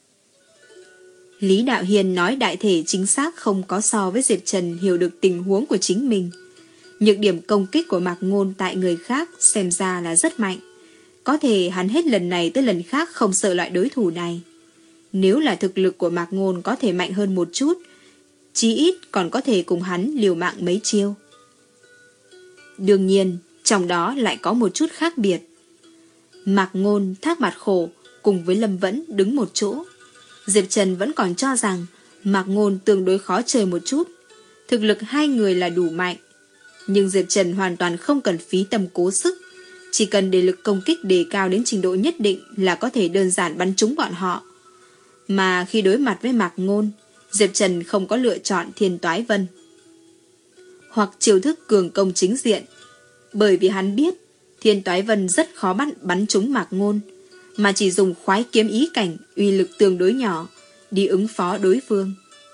Lý Đạo Hiên nói đại thể chính xác không có so với Diệp Trần hiểu được tình huống của chính mình. Nhược điểm công kích của Mạc Ngôn tại người khác xem ra là rất mạnh. Có thể hắn hết lần này tới lần khác không sợ loại đối thủ này. Nếu là thực lực của Mạc Ngôn có thể mạnh hơn một chút, chí ít còn có thể cùng hắn liều mạng mấy chiêu. Đương nhiên, trong đó lại có một chút khác biệt. Mạc Ngôn, Thác Bạt Khổ cùng với Lâm Vẫn đứng một chỗ. Diệp Trần vẫn còn cho rằng Mạc Ngôn tương đối khó chơi một chút. Thực lực hai người là đủ mạnh. Nhưng Diệp Trần hoàn toàn không cần phí tâm cố sức. Chỉ cần để lực công kích đề cao đến trình độ nhất định là có thể đơn giản bắn trúng bọn họ. Mà khi đối mặt với Mạc Ngôn, Diệp Trần không có lựa chọn Thiên Toái Vân hoặc chiêu thức cường công chính diện, bởi vì hắn biết Thiên Toái Vân rất khó bắn, bắn trúng Mạc Ngôn, mà chỉ dùng khoái kiếm ý cảnh uy lực tương đối nhỏ đi ứng phó đối phương.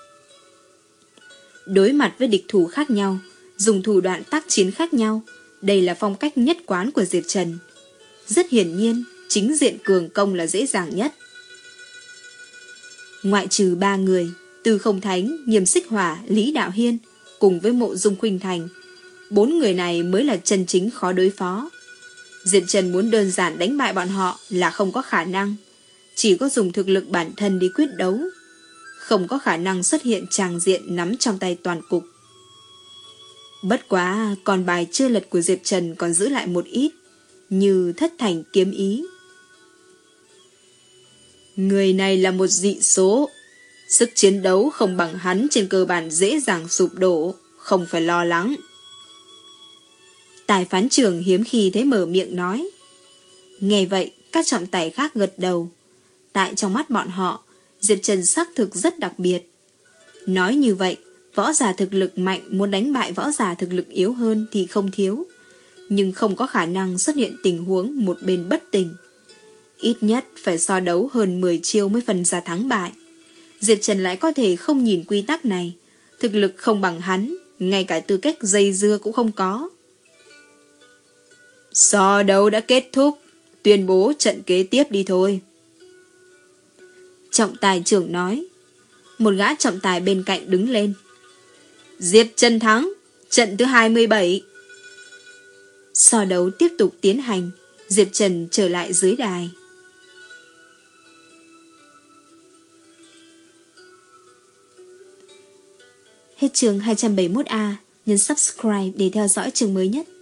Đối mặt với địch thủ khác nhau, dùng thủ đoạn tác chiến khác nhau, đây là phong cách nhất quán của Diệp Trần. Rất hiển nhiên, chính diện cường công là dễ dàng nhất. Ngoại trừ ba người, Từ Không Thánh, Nghiêm Xích Hỏa, Lý Đạo Hiên cùng với Mộ Dung Khuynh Thành, bốn người này mới là chân chính khó đối phó. Diệp Trần muốn đơn giản đánh bại bọn họ là không có khả năng, chỉ có dùng thực lực bản thân đi quyết đấu, không có khả năng xuất hiện tràng diện nắm trong tay toàn cục. Bất quá, còn bài chưa lật của Diệp Trần còn giữ lại một ít, như Thất Thành kiếm ý. Người này là một dị số, sức chiến đấu không bằng hắn trên cơ bản dễ dàng sụp đổ, không phải lo lắng. Tài phán trưởng hiếm khi thấy mở miệng nói. Nghe vậy, các trọng tài khác gật đầu. Tại trong mắt bọn họ, Diệp Trần xác thực rất đặc biệt. Nói như vậy, võ giả thực lực mạnh muốn đánh bại võ giả thực lực yếu hơn thì không thiếu, nhưng không có khả năng xuất hiện tình huống một bên bất tỉnh. Ít nhất phải so đấu hơn mười chiêu mới phân ra thắng bại. Diệp Trần lại có thể không nhìn quy tắc này, thực lực không bằng hắn, ngay cả tư cách dây dưa cũng không có. So đấu đã kết thúc, tuyên bố trận kế tiếp đi thôi. Trọng tài trưởng nói. Một gã trọng tài bên cạnh đứng lên. Diệp Trần thắng, trận thứ hai mươi bảy. So đấu tiếp tục tiến hành, Diệp Trần trở lại dưới đài. Hết chương hai trăm bảy mươi mốt A, nhấn subscribe để theo dõi chương mới nhất.